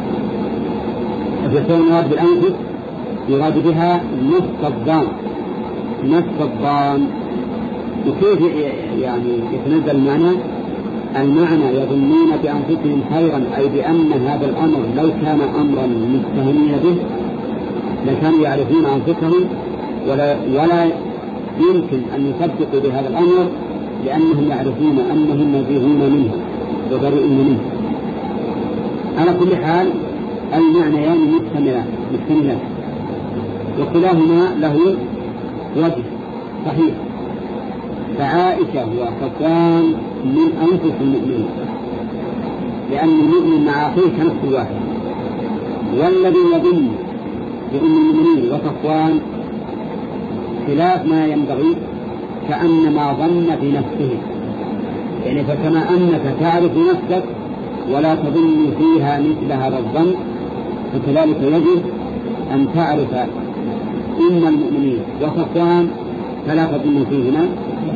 فيكون المراد بالأنفس يراد بها نصف الظان، نصف الظان. وكيف يعني يتنزل المعنى؟ المعنى يظنون بأنفسهم خيرا أي بأن هذا الأمر لو كان أمرا متهمين به لكانوا يعرفون أنفسهم ولا, ولا يمكن أن يصدقوا بهذا الأمر، لأنهم يعرفون أنهم نزيهون منه وبريئون منه. على كل حال المعنيان مكتملان، وكلاهما له وجه صحيح. فعائشة وصفوان من أنفس المؤمنين، لأن المؤمن مع أخيه كنفس واحد، والذي يظن بأم المؤمنين وصفوان خلاف ما ينبغي، كأنما ظن بنفسه، يعني فكما أنك تعرف نفسك ولا تظن فيها مثل هذا الظن، فكذلك يجب أن تعرف أم المؤمنين وصفوان فلا تظن فيهما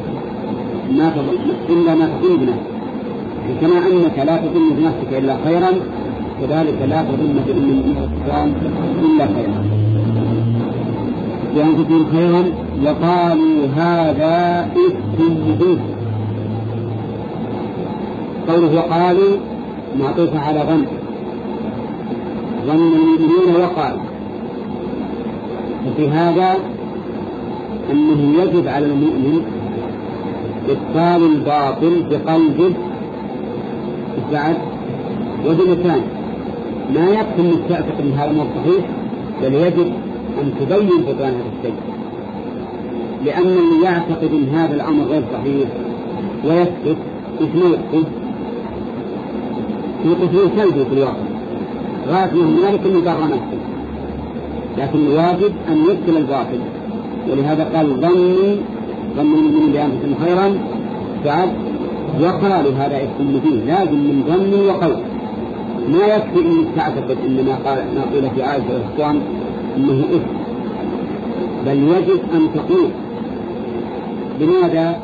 ما تظن إلا ما تظن بنفسك، كما أنك لا تظن بنفسك إلا خيرا كذلك لا تظن بأم المؤمنين وصفوان إلا خيرا. بأنفسهم خيرا وقالوا هذا إفك مبين. قوله وقالوا معطوف على ظن، ظن المؤمنين وقال، وفي هذا أنه يجب على المؤمن إبطال الباطل بقلبه بعد وبلسانه، ما يكفي أن تعتقد من هذا الصحيح، بل يجب أن تبين بطلان هذا الشيء، لأن اللي يعتقد أن هذا الأمر غير صحيح ويسكت إيش موقفه؟ موقفه سلبي في الواقع، غاية هنالك من برمات، لكن الواجب أن يبطل الباطل. ولهذا قال ظنوا ظنوا من بأنفسهم خيرا بعد وقالوا هذا اسم مبين، لازم من ظن وقول. ما يكفي أن تعتقد إن ما قال ما قيل في آية الإخوان إنه اسم، بل يجب أن تقول. لماذا؟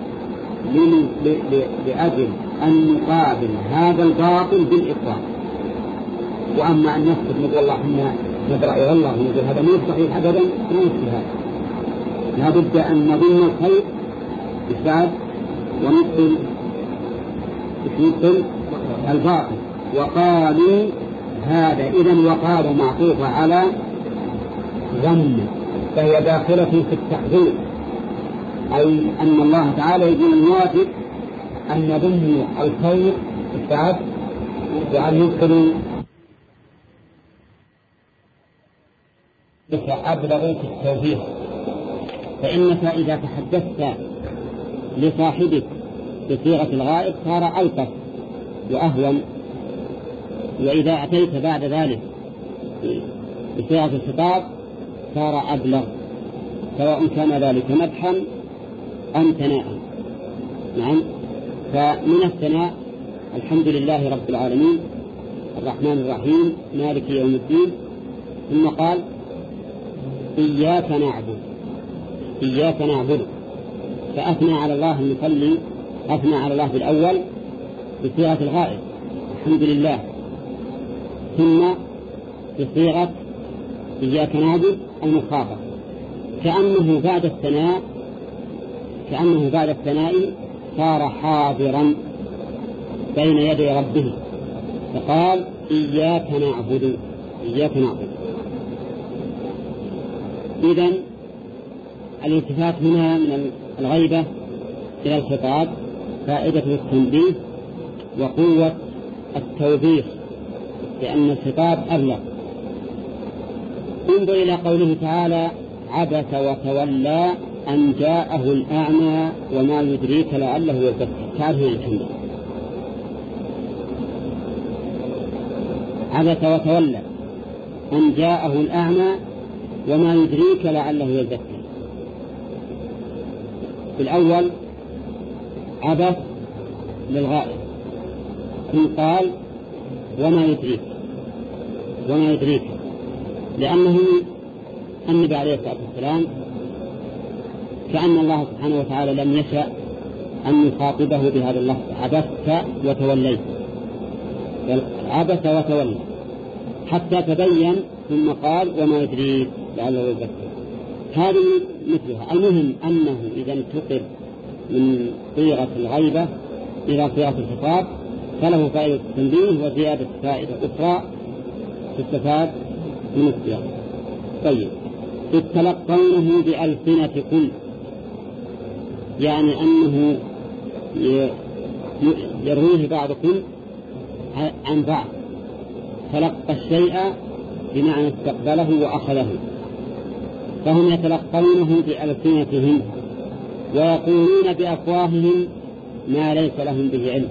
لأجل أن نقابل هذا الباطل بالإقرار. وأما أن نسكت نقول الله إحنا ندرأ إلى الله ونقول هذا مو صحيح أبدا، ما يصير هذا. لا بد أن نظن الخير إثبات ونبطل نبطل الباطل. وقالوا هذا إذن وقالوا معطوفة على ظن، فهي داخلة في التحذير، أي أن الله تعالى يقول الواجب أن نظن الخير إثبات وأن يدخلوا بك أبلغ في التوفيق. فإنك إذا تحدثت لصاحبك بصيغة الغائب صار ألطف وأهون، وإذا أتيت بعد ذلك بصيغة الخطاب صار أبلغ، سواء كان ذلك مدحا أم ثناء. نعم. فمن الثناء الحمد لله رب العالمين الرحمن الرحيم مالك يوم الدين، ثم قال إياك نعبد إياك نعبد، فأثنى على الله المصلي، أثنى على الله بالأول بصيغة الغائب الحمد لله، ثم بصيغة إياك نعبد المخاطب، كأنه بعد الثناء كأنه بعد الثناء صار حاضرا بين يدي ربه، فقال إياك نعبد إياك نعبد. إذن الالتفات هنا من الغيبة إلى الخطاب فائدة التنبيه وقوة التوبيخ، لأن الخطاب أبلغ. انظر إلى قوله تعالى عبس وتولى أن جاءه الأعمى وما يدريك لعله يزكى. تعرف هنا الكلمة عبس وتولى أن جاءه الأعمى وما يدريك لعله يزكى. في الأول عبث للغائب، ثم قال وما يدريك وما يدريك لأنه النبي عليه الصلاة والسلام كأن الله سبحانه وتعالى لم يشأ أن يخاطبه بهذا اللفظ عبثت وتوليت، عبث وتولى حتى تبين، ثم قال وما يدريك لعله يزكى. هذه مثلها. المهم أنه إذا انتقل من صيغة الغيبة إلى صيغة الخطاب فله فائدة التنبيه وزيادة فائدة أخرى تستفاد من السياق. طيب، إذ تلقونه بألسنتكم، يعني أنه يرويه بعضكم عن بعض. تلقى الشيء بمعنى استقبله وأخذه، فهم يتلقونه بألسنتهم ويقولون بأفواههم ما ليس لهم به علم.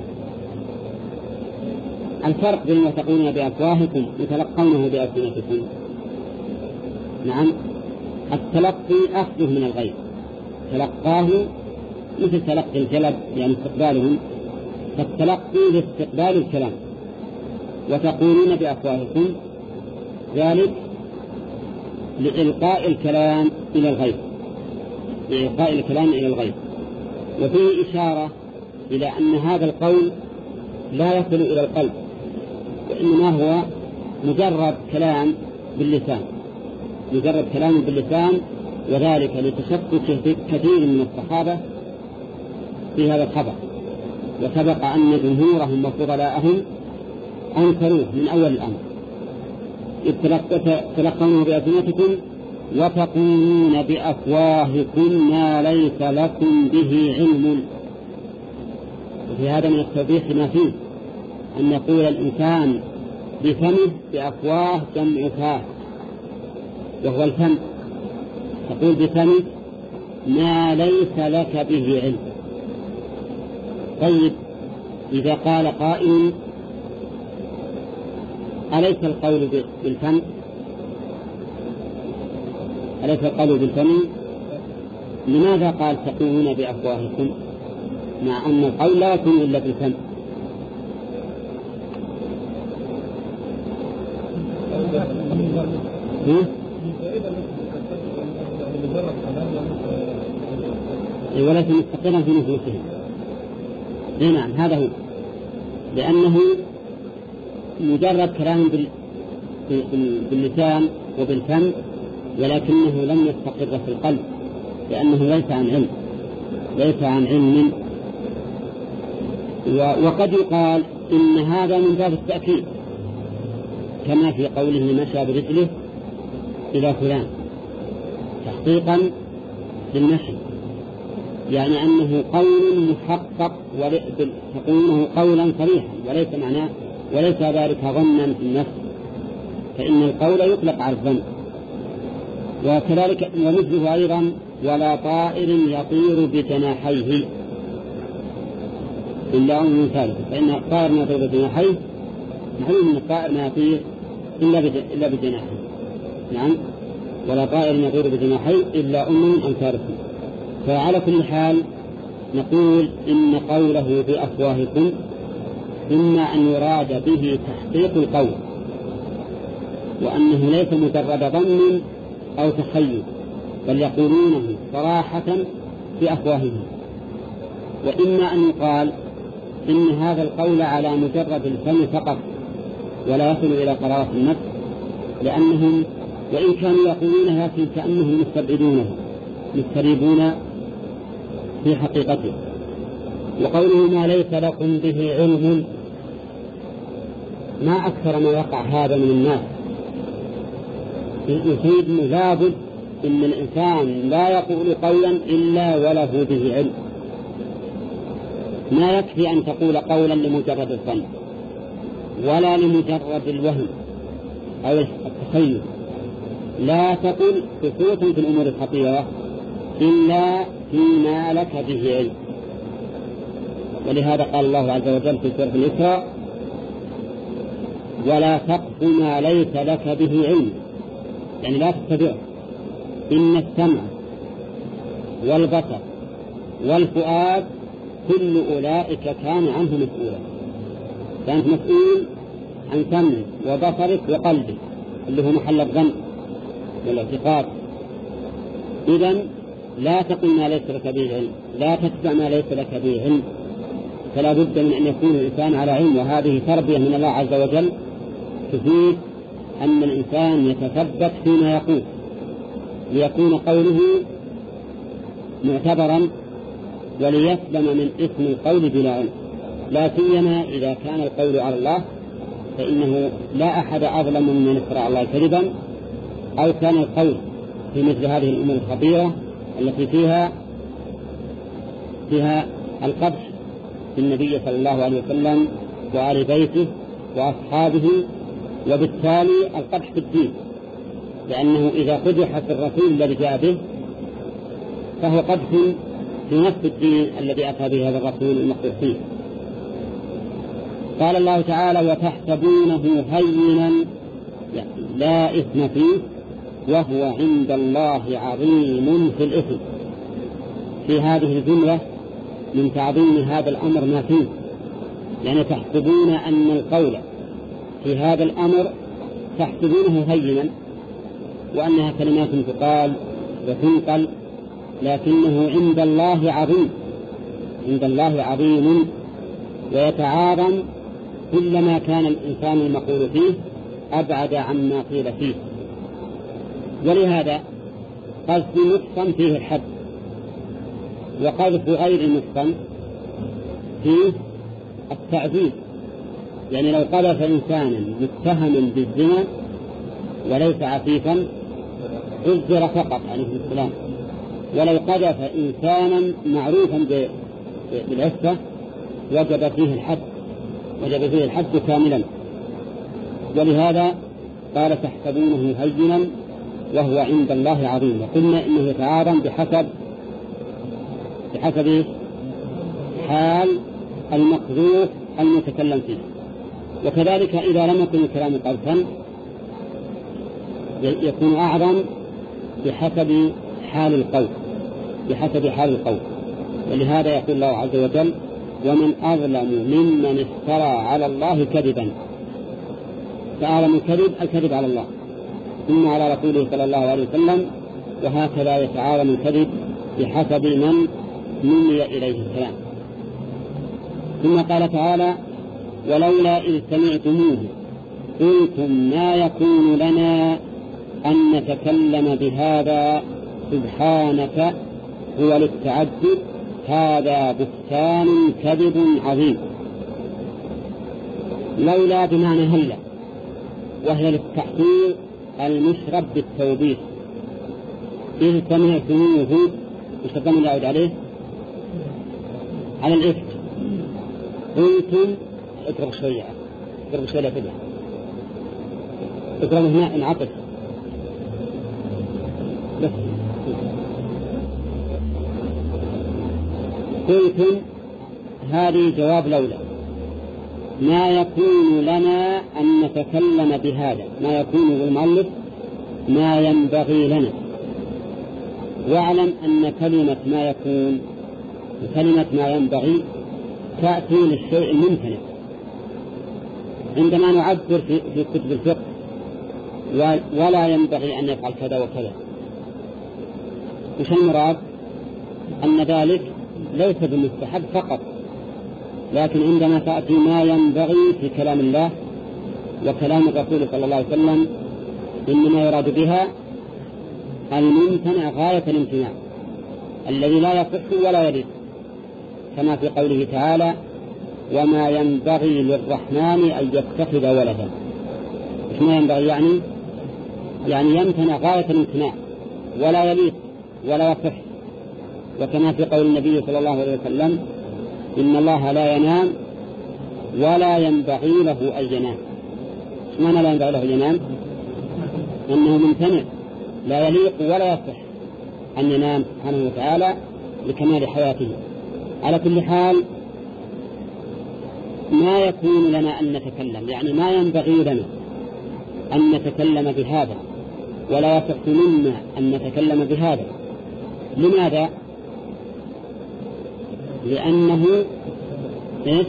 الفرق بين تقولون بأفواهكم وتلقونه بألسنتكم. نعم، التلقي أخذه من الغيب، تلقاه مثل تلقي الجلب يعني استقبالهم، فالتلقي لاستقبال الكلام. وتقولون بأفواهكم ذلك لإلقاء الكلام إلى الغيب، لإلقاء الكلام إلى الغيب. وفيه إشارة إلى أن هذا القول لا يصل إلى القلب، وإنما هو مجرد كلام باللسان، مجرد كلام باللسان، وذلك لتشكك كثير من الصحابة في هذا الخبر. وسبق أن جمهورهم وفضلاءهم أنكروه من أول الأمر. إذ تلقونه بألسنتكم وتقولون بأفواهكم ما ليس لكم به علم. وفي هذا من التوبيخ ما فيه أن يقول الإنسان بفمه بأفواه جمع فاه، وهو الفم، تقول بفمه ما ليس لك به علم. طيب، إذا قال قائل أليس القول بالفم أليس القول بالفم؟ لماذا قال تقولون بأفواهكم مع أن القول لا يكون إلا بالفم؟ ولكن مستقرا في نفوسهم. نعم هذا هو، لأنه مجرد كلام باللسان وبالفم ولكنه لم يستقر في القلب، لأنه ليس عن علم ليس عن علم. وقد يقال إن هذا من باب التأكيد، كما في قوله مشى برجله إلى فلان، تحقيقا للمشي، يعني أنه قول محقق تقوله قولا صريحا وليس معناه وليس ذلك ظنا في النفس، فإن القول يطلق على الظن. وكذلك ومثله أيضا ولا طائر يطير بجناحيه إلا أم ثالث، فإن الطائر ما يطير بجناحيه معلوم أن الطائر ما يطير إلا بجناحيه. نعم ولا طائر يطير بجناحيه إلا أم أمثالكم. فعلى كل حال نقول إن قوله بأفواهكم إما أن يراد به تحقيق القول، وأنه ليس مجرد ظن أو تخيل، بل يقولونه صراحة بأفواههم. وإما أن يقال إن هذا القول على مجرد الفم فقط ولا يصل إلى قرارة النفس، لأنهم وإن كانوا يقولونها لكن كأنهم مستبعدونه مستريبون في حقيقته. وقوله ما ليس لكم به علم، ما أكثر ما يقع هذا من الناس، يفيد لابد إن الإنسان لا يقول قولا إلا وله به علم. ما يكفي أن تقول قولا لمجرد الظن ولا لمجرد الوهم أو التخيل، لا تقل خصوصا في الأمور الخطيرة إلا فيما لك به علم. ولهذا قال الله عز وجل في سورة الإسراء ولا تقف ما ليس لك به علم، يعني لا تتبعه، إن السمع والبصر والفؤاد كل أولئك كان عنه مسؤولا. فأنت مسؤول عن سمعك وبصرك وقلبك اللي هو محل الظن والاعتقاد. إذن لا تقل ما ليس لك به علم، لا تتبع ما ليس لك به علم، فلا بد من أن يكون الإنسان على علم. وهذه تربية من الله عز وجل تفيد أن الإنسان يتثبت فيما يقول ليكون قوله معتبرا وليسلم من اسم القول بلا علم، لا سيما إذا كان القول على الله، فإنه لا أحد أظلم من افترى على الله كذبا، أو كان القول في مثل هذه الأمور الخطيرة التي فيها فيها القدح في النبي صلى الله عليه وسلم وآل بيته وأصحابه، وبالتالي القدح في الدين، لأنه إذا قدح في الرسول الذي جاء به فهو قدح في نفس الدين الذي أتى به هذا الرسول المقدس فيه. قال الله تعالى وتحسبونه هينا لا إثم فيه وهو عند الله عظيم في الإثم. في هذه الجملة من تعظيم هذا الأمر ما فيه، يعني تحسبون أن القول في هذا الأمر تحسبونه هينا وأنها كلمات تقال وتنقل، لكنه عند الله عظيم، عند الله عظيم، ويتعاظم كلما كان الإنسان المقول فيه أبعد عما قيل فيه. ولهذا قذف متقن فيه الحد، وقذف غير متقن فيه التعذيب. يعني لو قذف إنسانا متهما بالزنا وليس عفيفا عذر فقط عليه السلام، ولو قذف إنسانا معروفا بالعفة وجب فيه الحد وجب فيه الحد كاملا. ولهذا قال تحسبونه هينا وهو عند الله عظيم. وقلنا إنه يتعاظم بحسب بحسب حال المقذوف المتكلم فيه. وكذلك إذا لم يكن الكلام قذفا يكون أعظم بحسب حال القول بحسب حال القول ولهذا يقول الله عز وجل ومن أظلم ممن افترى على الله كذبا. فأعظم الكذب الكذب على الله ثم على رسوله صلى الله عليه وسلم، وهكذا يتعاظم الكذب بحسب من نمي إليه الكلام. ثم قال تعالى ولولا إذ سمعتموه قلتم ما يكون لنا أن نتكلم بهذا سبحانك هو للتعجب هذا بهتان كذب عظيم. لولا بمعنى هلا، وهي للتحقيق المشرب بالتوبيخ. إذ سمعتموه وش الضمير يعود عليه؟ على الإفك. قلتم اقرب شوية اقرب شوية كده اقرب هنا انعطف بس. قلتم هذه جواب لولا. ما يكون لنا أن نتكلم بهذا، ما يكون للمؤلف ما ينبغي لنا. واعلم أن كلمة ما يكون وكلمة ما ينبغي تأتي للشيء الممتنع. عندما نعبر في, في كتب الفقه ولا ينبغي أن يفعل كذا وكذا، وش المراد؟ أن ذلك ليس بمستحب فقط، لكن عندما تأتي ما ينبغي في كلام الله وكلام الرسول صلى الله عليه وسلم إنما يراد بها الممتنع غاية الامتناع الذي لا يصح ولا يليق، كما في قوله تعالى وما ينبغي للرحمن أن يتخذ ولدا. إيش ما ينبغي يعني؟ يعني يمتنع غاية الامتناع ولا يليق ولا يصح. وكما في قول النبي صلى الله عليه وسلم إن الله لا ينام ولا ينبغي له أن ينام. إيش معنى لا ينبغي له أن ينام؟ أنه ممتنع لا يليق ولا يصح أن ينام سبحانه وتعالى لكمال حياته. على كل حال ما يكون لنا أن نتكلم، يعني ما ينبغي لنا أن نتكلم بهذا ولا يصح منا أن نتكلم بهذا. لماذا؟ لأنه إيش؟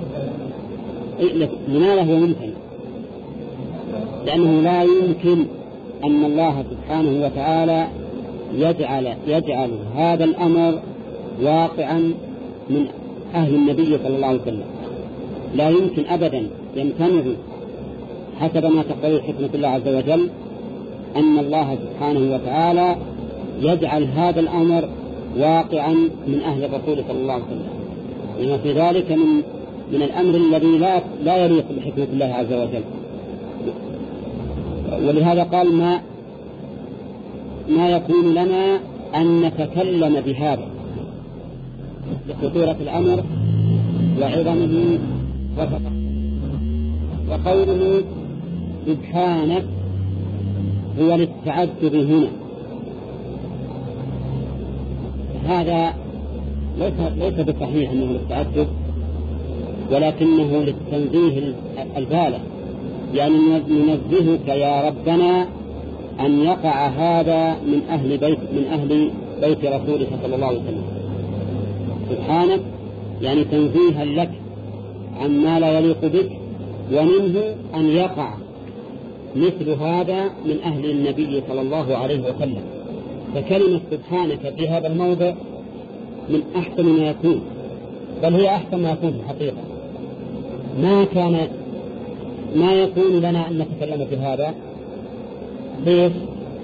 لماذا هو ممتنع؟ لأنه لا يمكن أن الله سبحانه وتعالى يجعل, يجعل هذا الأمر واقعا من أهل النبي صلى الله عليه وسلم. لا يمكن أبدا، يمتنع حسب ما تقتضي حكمة الله عز وجل أن الله سبحانه وتعالى يجعل هذا الأمر واقعا من أهل الرسول صلى الله عليه وسلم، لما في ذلك من, من الأمر الذي لا, لا يليق بحكمة الله عز وجل. ولهذا قال ما, ما يكون لنا أن نتكلم بهذا لخطورة الأمر وعظمه وفقه. وقوله سبحانك هو للتعجب هنا، هذا ليس, ليس بصحيح أنه للتعجب، ولكنه للتنزيه البالغ، يعني ننزهك يا ربنا أن يقع هذا من أهل بيت من أهل بيت رسولك صلى الله عليه وسلم. سبحانك يعني تنزيها لك عما لا يليق بك، ومنه أن يقع مثل هذا من أهل النبي صلى الله عليه وسلم. فكلمة سبحانك في هذا الموضع من أحسن ما يكون، بل هي أحسن ما يكون في الحقيقة. ما كان ما يكون لنا أن نتكلم في هذا. ليش؟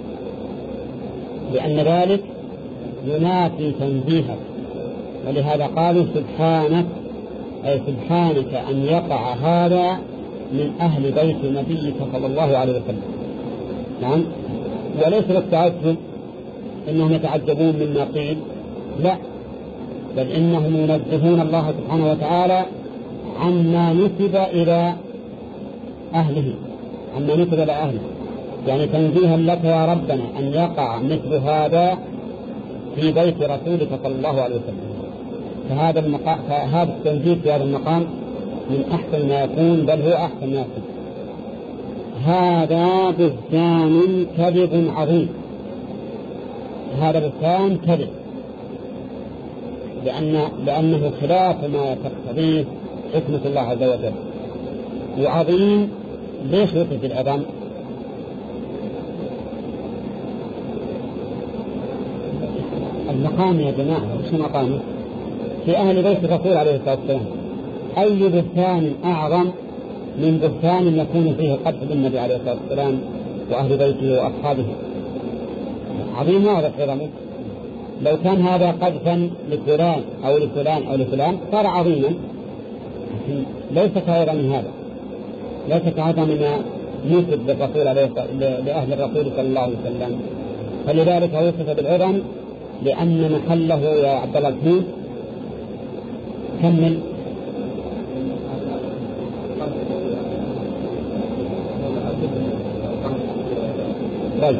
لأن ذلك ينافي تنزيهك، ولهذا قالوا سبحانك أي سبحانك أن يقع هذا من أهل بيت نبيك صلى الله عليه وسلم. نعم، وليس للتعجب إنهم يتعجبون مما قيل، لا، بل إنهم ينزهون الله سبحانه وتعالى عما نسب إلى أهله عما نسب إلى أهله يعني تنزيها لك يا ربنا أن يقع مثل هذا في بيت رسولك صلى الله عليه وسلم. فهذا المقام، فهذا التنزيه في هذا المقام من أحسن ما يكون، بل هو أحسن ما يكون. هذا بهتان كذب عظيم. هذا بهتان كذب، لأن لأنه خلاف ما تقتضيه حكمة الله عز وجل. وعظيم ليش وصف العظم؟ المقام يا جماعة، وش مقامه؟ في أهل بيت الرسول عليه الصلاة والسلام. أي بهتان أعظم من بهتان يكون فيه قدح بالنبي عليه الصلاة والسلام وأهل بيته وأصحابه؟ عظيم واضح عظمه. لو كان هذا قدحا لفلان أو لفلان أو لفلان صار عظيما، ليس كعظم من هذا، ليس كعظم ما نسب للرسول عليه لأهل الرسول صلى الله عليه وسلم. فلذلك وصف بالعظم لأن محله يا عبد الله الحميد كمل. طيب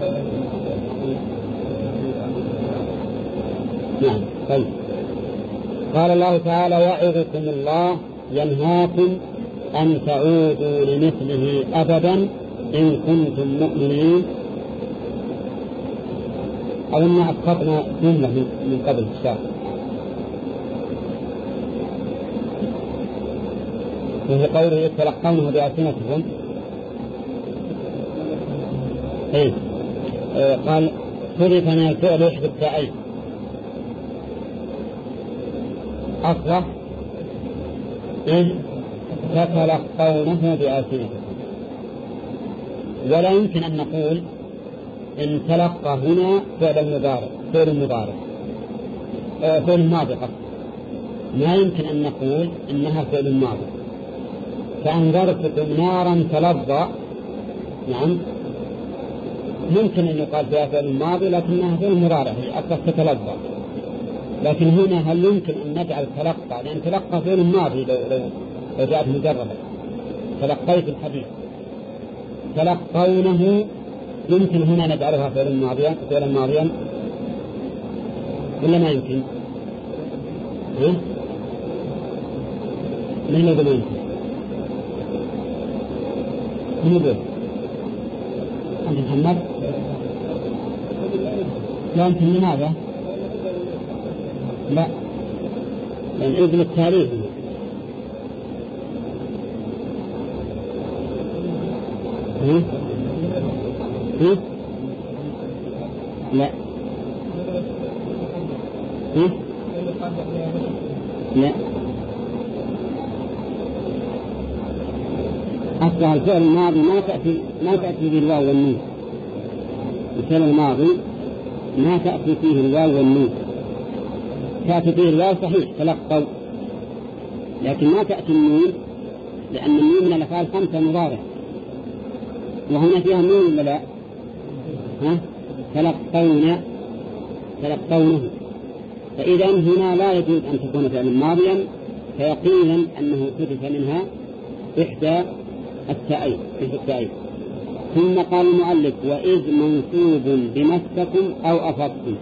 نعم طيب. قال الله تعالى: يعظكم الله ينهاكم أن تعودوا لمثله أبدا إن كنتم مؤمنين. أظن أسقطنا جملة من قبل الشهر وهي قوله: يتلقونه بألسنتكم. إيه آه قال: حذف من الفعل يحذف التاءين، أصلح إذ تتلقونه بألسنتكم. ولا يمكن أن نقول إن تلقى هنا فعل مضارع فعل مضارع آه فعل ماضي قصد. ما يمكن أن نقول إنها فعل ماضي. فأنذرتكم نارا تلظى، نعم ممكن أن يقال فيها فعل ماضي لكنها فعل مضارع هي أصلا تتلظى. لكن هنا هل يمكن أن نجعل تلقى؟ لأن تلقى فعل ماضي لو, لو, لو جاءت مجربة. تلقيت الحديث، تلقونه يمكن هنا نجعلها فعل ماضيا فعلا ماضيا ولا ما يمكن؟ ها؟ من يقول يمكن؟ من يقول؟ عند محمد؟ لا يمكن. لماذا؟ لا، لأن إذن التاريخ. ها؟ ها؟ لا. ها؟ لا. أصلها الفعل الماضي ما تأتي ما تأتي بالواو والنون. الفعل الماضي ما تأتي فيه الواو والنون، تأتي فيه الواو صحيح تلقوا، لكن ما تأتي النون، لأن النون من الأفعال خمسة مضارع، وهنا فيها النون ولا لا؟ ها؟ تلقون تلقونه. فإذا هنا لا يجوز أن تكون فعلا ماضيا، فيقينا أنه حذف منها إحدى التائين إحدى التائين. ثم قال المؤلف: وإذ منصوب بمسكم أو أفضتم.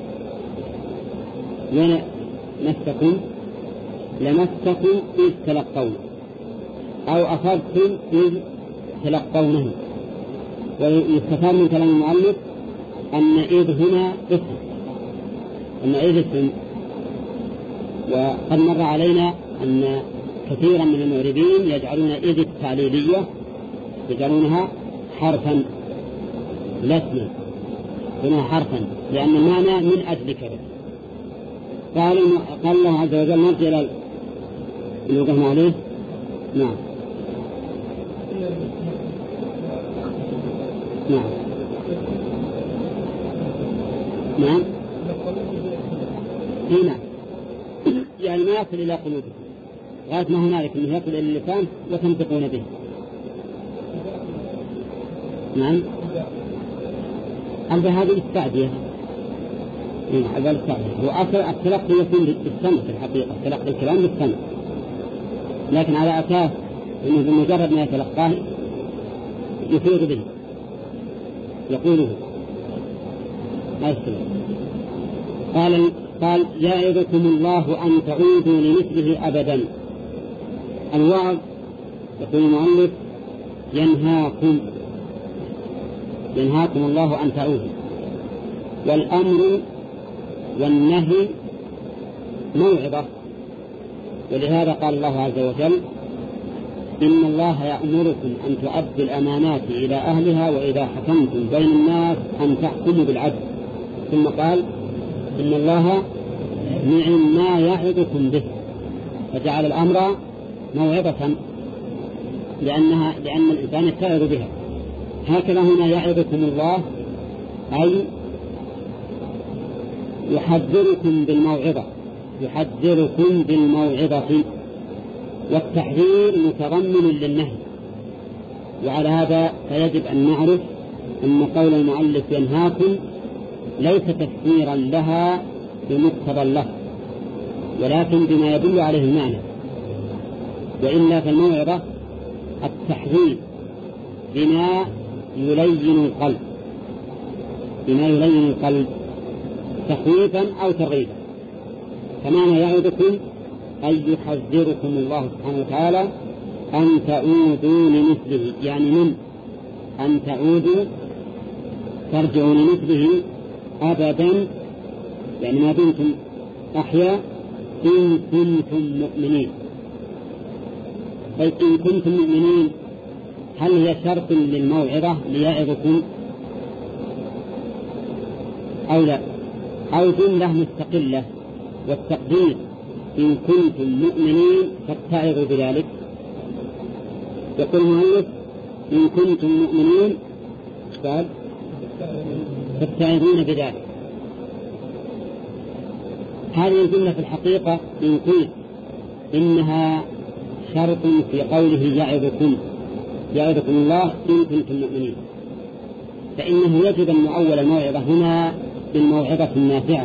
وين مسكم؟ لمسكم إذ تلقون، أو أفضتم إذ تلقونه. ويستفاد من كلام المؤلف أن إذ هنا اسم، أن إذ اسم. وقد مر علينا أن كثيرا من المعربين يجعلون إذ التعليلية يجعلونها حرفا لا اسما، يجعلونها حرفا لأن المعنى من أجل كذا. قال قال الله عز وجل: نرجع إلى اللي وقفنا عليه. نعم نعم نعم هنا يعني ما يصل إلى قلوبكم غاية ما هنالك أنه يصل إلى اللسان وتنطقون به. نعم عند هذه التعدية. نعم هذا التعدية. وأصل التلقي يكون بالسمع في الحقيقة، تلقي الكلام بالسمع، لكن على أساس أنه بمجرد ما يتلقاه يفيد به يقوله ما يستمع. قال قال: يعظكم الله أن تعودوا لمثله أبدا. الوعظ يقول المؤلف ينهاكم ينهاكم الله أن تعودوا، والأمر والنهي موعظة. ولهذا قال الله عز وجل إن الله يأمركم أن تؤدوا الأمانات إلى أهلها وإذا حكمتم بين الناس أن تحكموا بالعدل. ثم قال إن الله نعم ما يعظكم به، فجعل الأمر موعظة لأنها لأن الإنسان يتعظ بها. هكذا هنا يعظكم الله أي يحذركم بالموعظة، يحذركم بالموعظة، والتحذير متضمن للنهي. وعلى هذا فيجب أن نعرف أن قول المؤلف ينهاكم ليس تفسيرا لها بمقتضى اللفظ، ولكن بما يدل عليه المعنى. وإلا فالموعظة التحذير بما يلين القلب، بما يلين القلب تخويفا أو ترغيبا. فمعنى يعظكم أن يحذركم الله سبحانه وتعالى أن تعودوا لمثله، يعني من أن تعودوا ترجعوا لمثله أبدا، يعني ما دمتم أحياء إن كنتم مؤمنين. إن كنتم مؤمنين هل هي شرط للموعظة ليعظكم أو لا، أو جملة مستقلة؟ والتقدير إن كنتم مؤمنين فاتعظوا بذلك. يقول المؤلف إن كنتم مؤمنين قال فاتعظون بذلك. هذه الجملة في الحقيقة إن قلت إنها شرط في قوله يعظكم يعظكم الله إن كنتم مؤمنين، فإنه يجب أن نؤول الموعظة هنا بالموعظة النافعة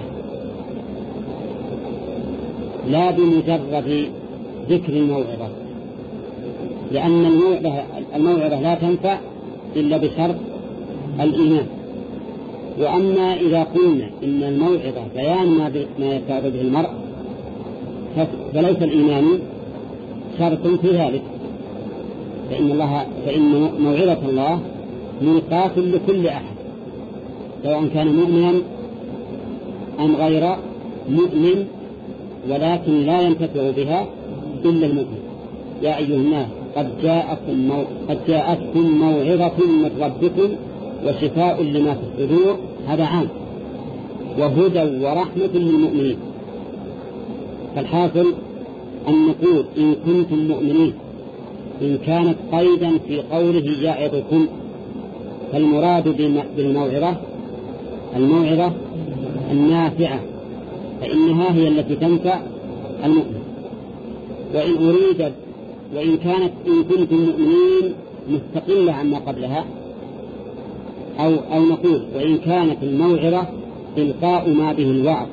لا بمجرد ذكر الموعظة، لأن الموعظة, الموعظة لا تنفع إلا بشرط الإيمان. وأما إذا قلنا إن الموعظة بيان ما يتعظ به المرء فليس الإيمان شرط في ذلك، فإن, الله فإن موعظة الله ملقاة لكل أحد سواء كان مؤمنا أم غير مؤمن، ولكن لا ينتفع بها إلا المؤمن. يا أيها الناس قد جاءتكم, مو... قد جاءتكم موعظة من ربكم وشفاء لما في الصدور، هذا عام، وهدى ورحمة للمؤمنين. فالحاصل أن نقول إن كنتم مؤمنين إن كانت قيدا في قوله يعظكم، فالمراد بالموعظة الموعظة النافعة، فإنها هي التي تنفع المؤمن. وإن أريدت وإن كانت إن كنتم مؤمنين مستقلة عما قبلها، أو, أو نقول وإن كانت الموعظة إلقاء ما به الوعظ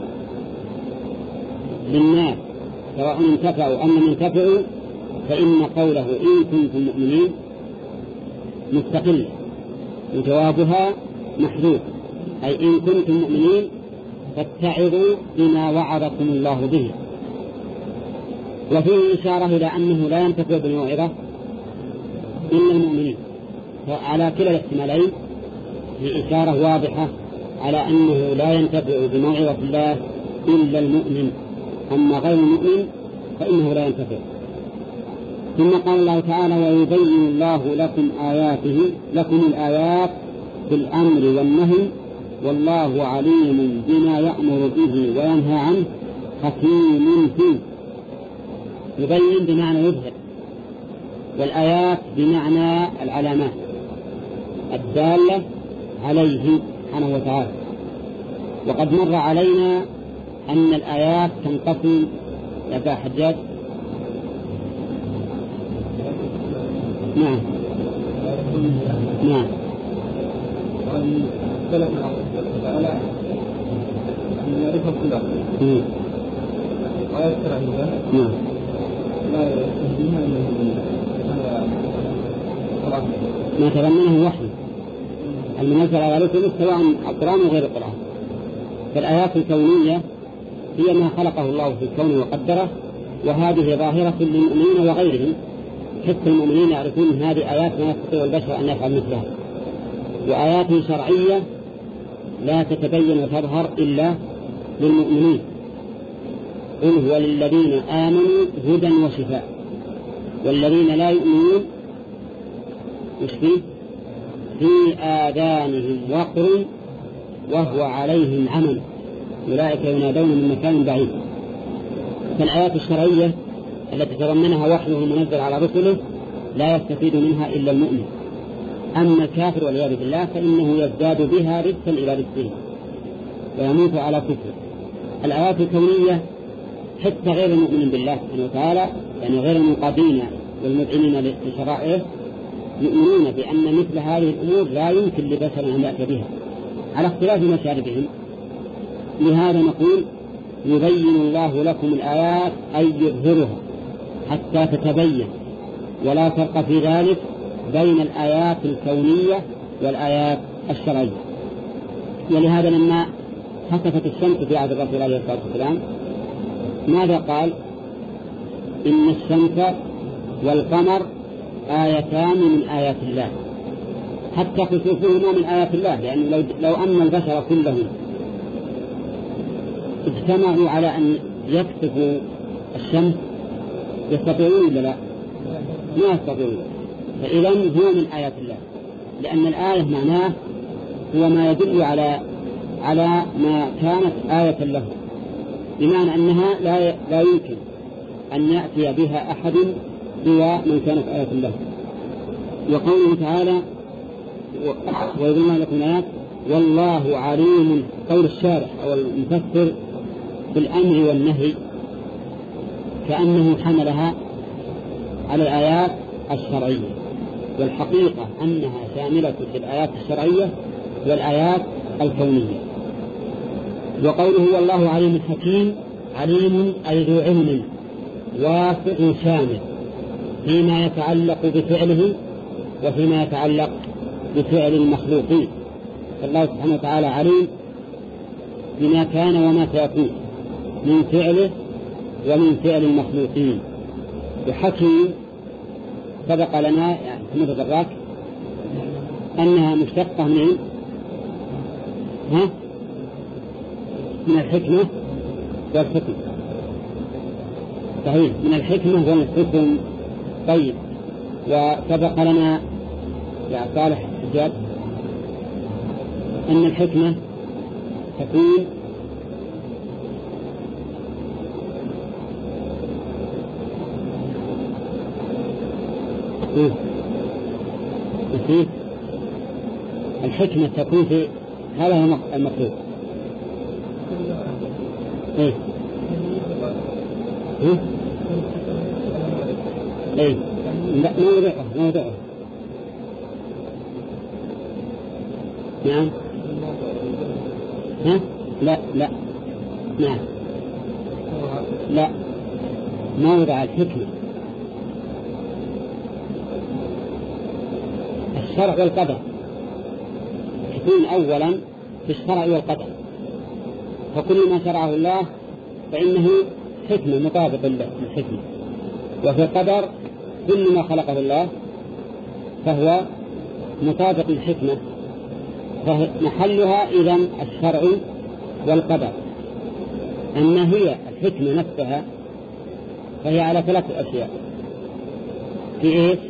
للناس سواء انتفعوا أم لم ينتفعوا، فإن قوله إن كنتم مؤمنين مستقلة وجوابها محذوف، أي إن كنتم مؤمنين فاتعظوا بما وعظكم الله به. وفيه إشارة إلى أنه لا ينتفع بالموعظة إلا المؤمنين، فعلى كلا الاحتمالين في إشارة واضحة على أنه لا ينتفع بموعظة الله إلا المؤمن، أما غير المؤمن فإنه لا ينتفع. ثم قال الله تعالى ويبين الله لكم آياته لكم الآيات بالأمر والنهي والله عليم بما يأمر به وينهى عنه حكيم فيه. يبين بمعنى يظهر، والآيات بمعنى العلامات الدالة عليه سبحانه وتعالى. وقد مر علينا أن الآيات تنقسم يا حجاج. نعم نعم ما تضمنه وحي المنزل على رسله سواء القرآن وغير القرآن. فالآيات الكونية هي ما خلقه الله في الكون وقدره وهذه ظاهرة للمؤمنين وغيرهم، حتى المؤمنين يعرفون أن هذه آيات ما يستطيع البشر أن يفعل مثلها، وآيات شرعية لا تتبين وتظهر إلا للمؤمنين. قل هو للذين آمنوا هدى وشفاء، والذين لا يؤمنون وش فيه؟ في آذانهم وقر وهو عليهم عمى أولئك ينادون من مكان بعيد. فالآيات الشرعية التي تضمنها وحيه المنزل على رسله لا يستفيد منها إلا المؤمن، أما الكافر والعياذ بالله فإنه يزداد بها رزقا إلى رزقه ويموت على كفره. الآيات الكونية حتى غير المؤمنين بالله سبحانه وتعالى، يعني غير المنقادين والمذعنين لشرائعه، يؤمنون بأن مثل هذه الأمور لا يمكن لبشر أن يأتي بها على اختلاف مشاربهم. لهذا نقول يبين الله لكم الآيات أي يظهرها حتى تتبين، ولا فرق في ذلك بين الآيات الكونية والآيات الشرعية. ولهذا لما خسفت الشمس في عهد الرسول عليه الصلاة والسلام ماذا قال؟ إن الشمس والقمر آيتان من آيات الله، حتى خسوفهما من آيات الله، لأن لو, لو أن البشر كلهم اجتمعوا على أن يكسفوا الشمس يستطيعون ولا لا؟ ما يستطيعون. فإذا هو من آيات الله، لأن الآية معناه هو ما يدل على على ما كانت آية له، بمعنى أنها لا لا يمكن أن يأتي بها أحد سوى من كانت آية له. وقوله تعالى ويظن لكم آيات والله عليم، قول الشارح أو المفسر بالأمر والنهي كأنه حملها على الآيات الشرعية، والحقيقة أنها شاملة للآيات الشرعية والآيات الكونية. وقوله والله عليم حكيم، عليم أي ذو علم واسع شامل فيما يتعلق بفعله وفيما يتعلق بفعل المخلوقين. فالله سبحانه وتعالى عليم بما كان وما سيكون من فعله ومن فعل المخلوقين. وحكيم سبق لنا يعني كما تدرك أنها مشتقة من ها من الحكمة والحكم. صحيح، من الحكمة والحكم. طيب، وسبق لنا يا صالح الحجاج أن الحكمة تكون نسيت الحكمة تكون في هذا هو المطلوب. ايه ايه ايه لا موضوعه موضوعه نعم ها لا لا نعم لا موضع الحكمة الشرع والقدر، تكون أولا في الشرع والقدر، فكل ما شرعه الله فإنه حكمة مطابق للحكمة، وفي القدر كل ما خلقه الله فهو مطابق للحكمة، فمحلها إذن الشرع والقدر. أما هي الحكمة نفسها فهي على ثلاثة أشياء. في إيش؟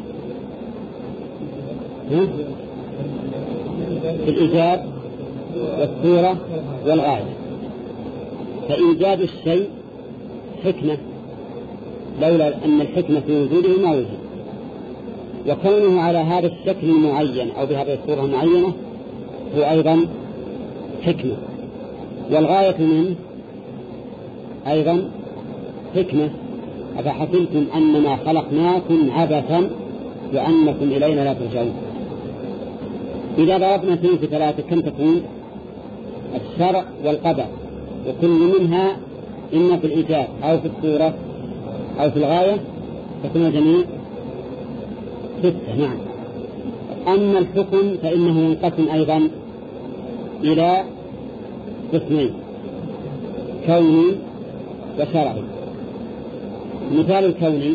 في الإيجاد والصورة والغاية. فإيجاد الشيء حكمة، لولا أن الحكمة في وجوده ما وجد، وكونه على هذا الشكل المعين أو بهذه الصورة المعينة هو أيضا حكمة، والغاية منه أيضا حكمة. أفحسبتم أنما خلقناكم عبثا وأنكم إلينا لا ترجعون. إذا ضربنا اثنين في ثلاثة كم تكون؟ الشرع والقدر، وكل منها إما في الإيجاد أو في الصورة أو في الغاية، تكون الجميع ستة. نعم. أما الحكم فإنه ينقسم أيضا إلى قسمين، كوني وشرعي. مثال الكوني.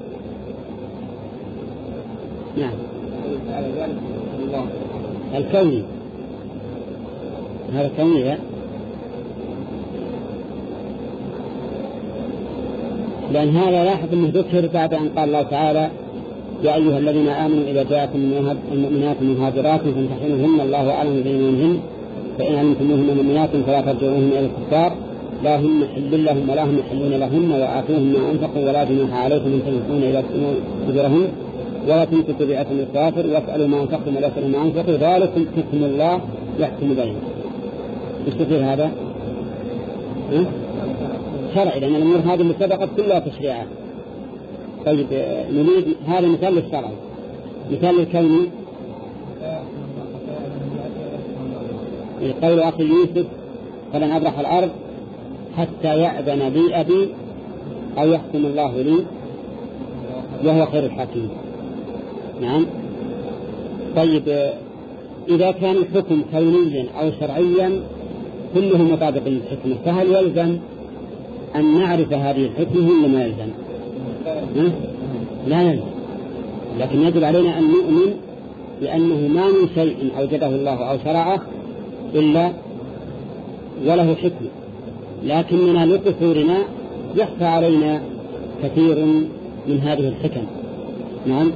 نعم الكوني هذا كوني، لأن هذا لاحظ أنه ذكر بعد أن قال الله تعالى يا أيها الذين آمنوا إذا جاءكم المؤمنات مهاجرات فامتحنوهن الله أعلم بإيمانهن فإن علمتموهن مؤمنات فلا ترجعوهن إلى الكفار لا هن حل لهم ولا هم يحلون لهن وآتوهم ما أنفقوا ولا جناح عليكم إن تنفقون إلى أجورهن ولا تنفقوا بأس الكافر واسألوا ما أنفقتم ولا تسألوا ما أنفقوا ذلكم حكم الله يحكم بينكم. يستفيد هذا شرعي لأن الأمور هذه اللي سبقت كلها تشريعات. طيب نريد هذا مثال للشرع. مثال للكون قول أخي يوسف فلن أبرح الأرض حتى يأذن بي أبي أو يحكم الله لي وهو خير الحاكمين. نعم. طيب إذا كان الحكم كونيا أو شرعيا كله مطابق للحكمة فهل يلزم أن نعرف هذه الحكمة ولا ما يلزم؟ لا يلزم، لكن يجب علينا أن نؤمن بأنه ما من شيء أوجده الله أو شرعه إلا وله حكمة، لكننا لقصورنا يخفى علينا كثير من هذه الحكم. نعم.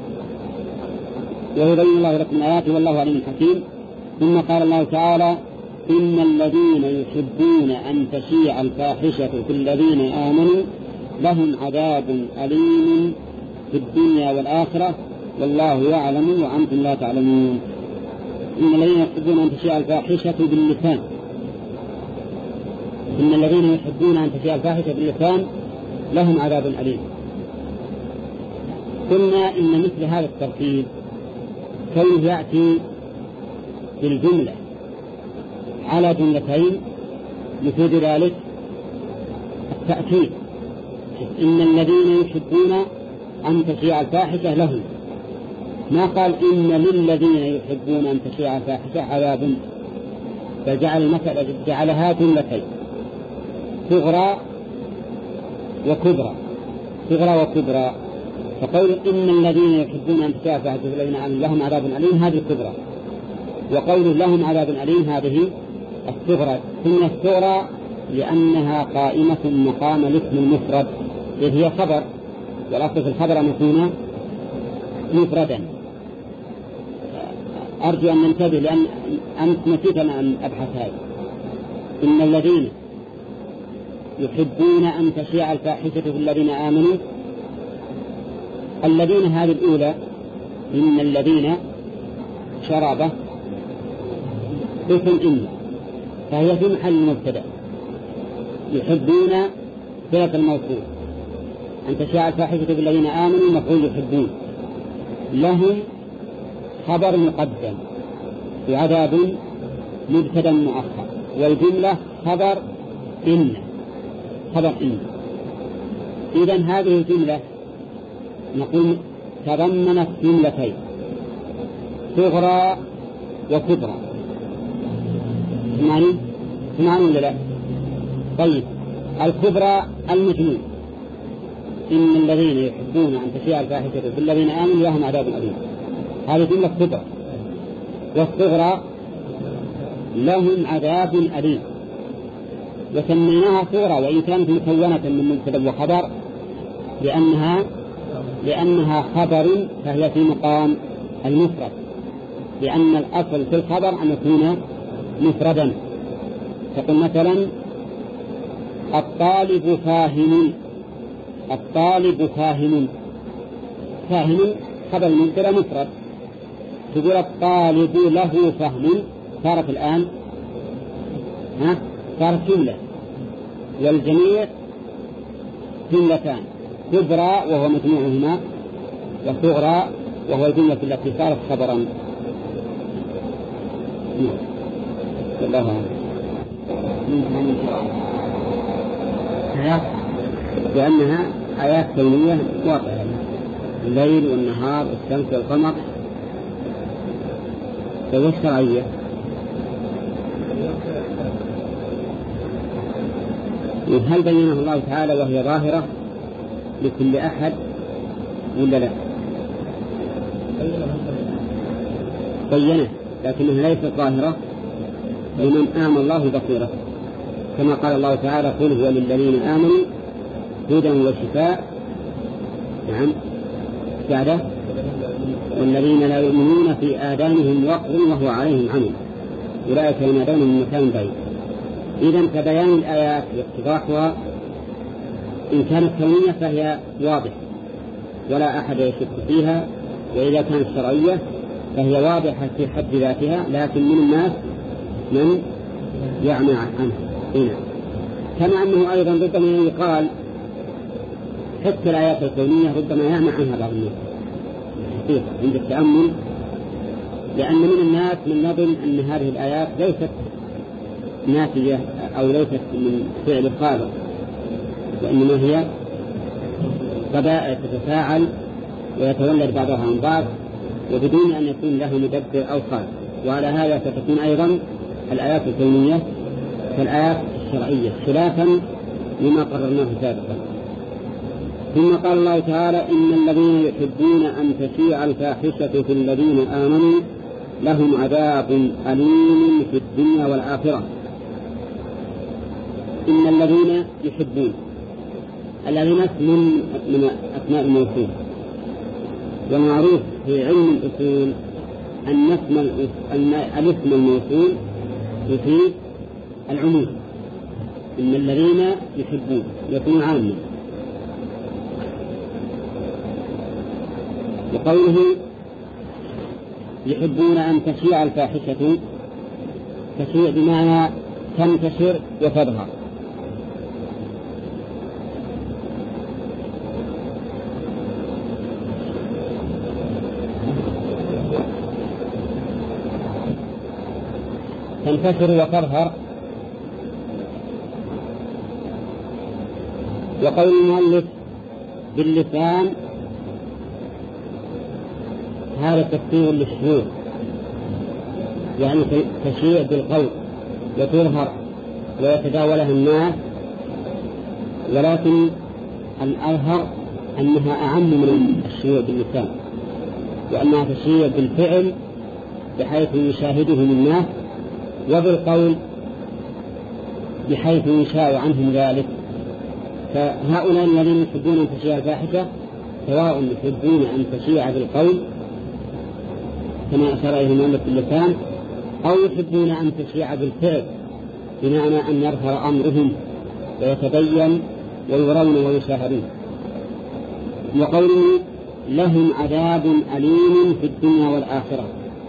ويبين الله لكم آياته والله عليم حكيم. ثم قال الله تعالى إن الذين يحبون أن تشيع الفاحشة في الذين آمنوا لهم عذاب أليم في الدنيا والآخرة والله يعلم وأنتم لا تعلمون. إن الذين يحبون أن تشيع الفاحشة باللسان إن الذين يحبون أن تشيع الفاحشة باللسان لهم عذاب أليم. قلنا إن مثل هذا الترتيب كونه يأتي بالجملة على جملتين يفيد ذلك التأكيد. إن الذين يحبون أن تشيع الفاحشة لهم، ما قال إن للذين يحبون أن تشيع الفاحشة عذاب، فجعل المسألة جعلها جملتين صغرى وكبرى صغرى وكبرى. فقول إن الذين يحبون أن تشيع الفاحشة الذين آمنوا لهم عذاب أليم هذه الكبرى، وقول لهم عذاب أليم هذه الصغرى. ثم الصغرى لأنها قائمة مقام الاسم المفرد إذ هي خبر، والأصل في الخبر أن يكون مفردا. أرجو أن ننتبه لأن أنت نسيت أن أبحث هذا. إن الذين يحبون أن تشيع الفاحشة في الذين آمنوا، الذين هذه الأولى إن الذين شرابه اسم إن فهي في محل مبتدأ، يحبون صلة الموصول أن تشاء الفاحشة بالذين آمنوا مفعول يحبون، لهم خبر مقدم وعذاب مبتدأ مؤخر، والجملة خبر إن خبر إن. إذن هذه الجملة نقول تضمنت جملتين صغرى وكبرى. سمعني سمعني ولا لا؟ طيب الكبرى المجنون إن الذين يحبون أن تشيع الفاحشة بالذين آمنوا لهم عذاب أليم، هذه جملة كبرى. والصغرى لهم عذاب أليم، وسميناها صغرى وإن كانت مكونة من مبتدأ وخبر لأنها لأنها خبر فهي في مقام المفرد، لأن الأصل في الخبر أن يكون مفردا. تقول مثلا الطالب فاهم، الطالب فاهم، فاهم خبر مبتدأ مفرد. تقول الطالب له فهم، صارت الآن ها صارت جملة، والجميع جملتان كبرى وهو مجموعهما، وصغرى وهو الجملة التي صارت خبرا. الله أعلم. آيات لأنها آيات كونية واضحة، الليل والنهار والشمس والقمر. فهي الشرعية هل بينه الله تعالى وهي ظاهرة لكل أحد ولا لا؟ بينه، لكنها ليست ظاهرة لمن آمن الله بصيرة، كما قال الله تعالى: قل هو للذين آمنوا هدى وشفاء. نعم، بعده: والذين لا يؤمنون في آذانهم وقر وهو عليهم عمى أولئك ينادون من مكان بعيد. إذن كبيان الآيات واقتضاحها إن كانت كونية فهي واضحة ولا أحد يشك فيها، وإذا كانت شرعية فهي واضحة في حد ذاتها، لكن من الناس من يعمى عنها. هنا كما أنه أيضا ربما يقال حتى الآيات الكونية ربما يعمى عنها بعض الناس عند التأمل، لأن من الناس من يظن أن هذه الآيات ليست ناتجة أو ليست من فعل الخالق، وإنما هي قضايا تتفاعل ويتولد بعضها عن بعض وبدون أن يكون له مدبر أو خالق. وعلى هذا فتكون أيضا الآيات الكونية كالآيات الشرعية خلافا لما قررناه سابقا. ثم قال الله تعالى: إن الذين يحبون أن تشيع الفاحشة في الذين آمنوا لهم عذاب أليم في الدنيا والآخرة. إن الذين يحبون، الذين من من أسماء الموصول، والمعروف في علم الأصول أن اسم الاسم الموصول يفيد العموم. إن الذين يحبون يكون عاما. وقوله يحبون أن تشيع الفاحشة، تشيع بمعنى تنتشر وتظهر. تنتشر وتظهر. وقول المؤلف باللسان هذا تفسير للشذوذ، يعني تشيع بالقول وتظهر ويتداولها الناس، ولكن الأظهر أنها أعم من الشيوع باللسان، وأنها تشيع بالفعل بحيث يشاهدهم الناس، وبالقول بحيث يشاء عنهم ذلك. فهؤلاء الذين يحبون أن تشيع الفاحشة سواء يحبون أن تشيع بالقول كما أشار إليه المؤلف باللسان، أو يحبون أن تشيع بالفعل بمعنى أن يظهر أمرهم ويتبين ويرون ويشاهدون. وقوله لهم عذاب أليم في الدنيا والآخرة،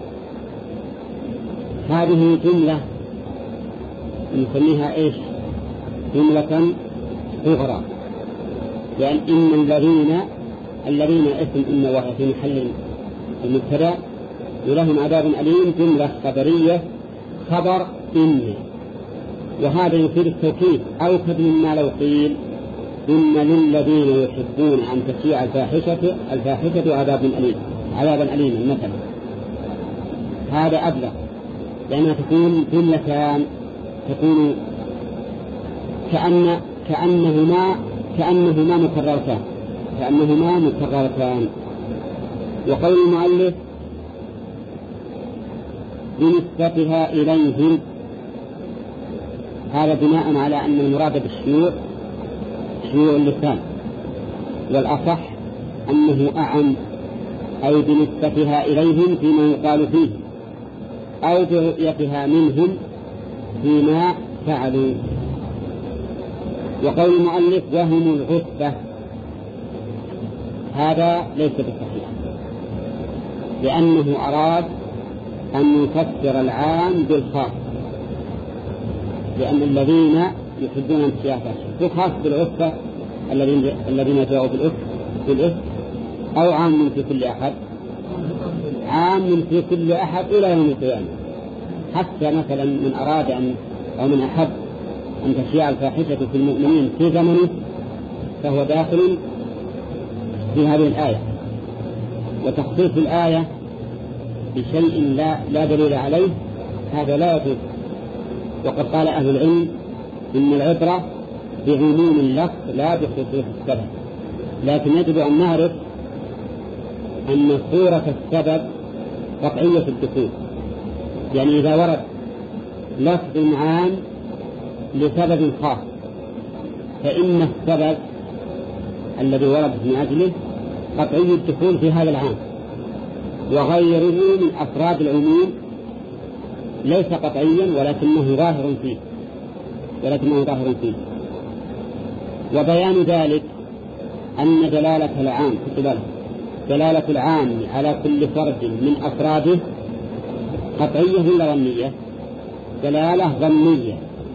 هذه جملة نسميها إيش؟ جملة صغرى، لأن إن الذين الذين اسم إن وهي في محل المبتدأ، ولهم عذاب أليم جملة خبرية خبر إن، وهذا يفيد التوكيد أوكد مما لو قيل إن للذين يحبون أن تشيع الفاحشة الفاحشة عذاب أليم عذابا أليما مثلا. هذا أبلغ، لأنها تكون جملتان تكون كأن كأنهما كأنهما مكررتان كأنهما مكررتان. وقول المؤلف بنسبتها إليهم، هذا بناء على أن المراد بالشيوع شيوع اللسان، والأصح أنه أعم، أي بنسبتها إليهم فيما يقال فيه، أو برؤيتها منهم فيما فعلوا. وقول المؤلف وهم العصبة، هذا ليس بالصحيح، لأنه أراد أن يفسر العام بالخاص، لأن الذين يحبون أن تشيع الفاحشة خاص بالعصبة الذين الذين جاءوا بالإثم، أو عام في كل أحد، عام في كل أحد إلى يوم القيامة. حتى مثلا من أراد أن أو من أحب أن تشيع الفاحشة في المؤمنين في زمنه فهو داخل في هذه الآية. وتخصيص الآية بشيء لا, لا دليل عليه هذا لا يجوز. وقد قال أهل العلم إن العبرة بعموم اللفظ لا بخصوص السبب، لكن يجب أن نعرف أن صورة السبب قطعية الدخول. يعني إذا ورد لفظ عام لسبب خاص فإن السبب الذي ورد من أجله قطعي الدخول في هذا العام، وغيره من أفراد العموم ليس قطعيا ولكنه ظاهر فيه ولكنه ظاهر فيه وبيان ذلك أن دلالة العام دلالة العام على كل فرد من أفراده قطعية ولا ظنية؟ دلالة ظنية،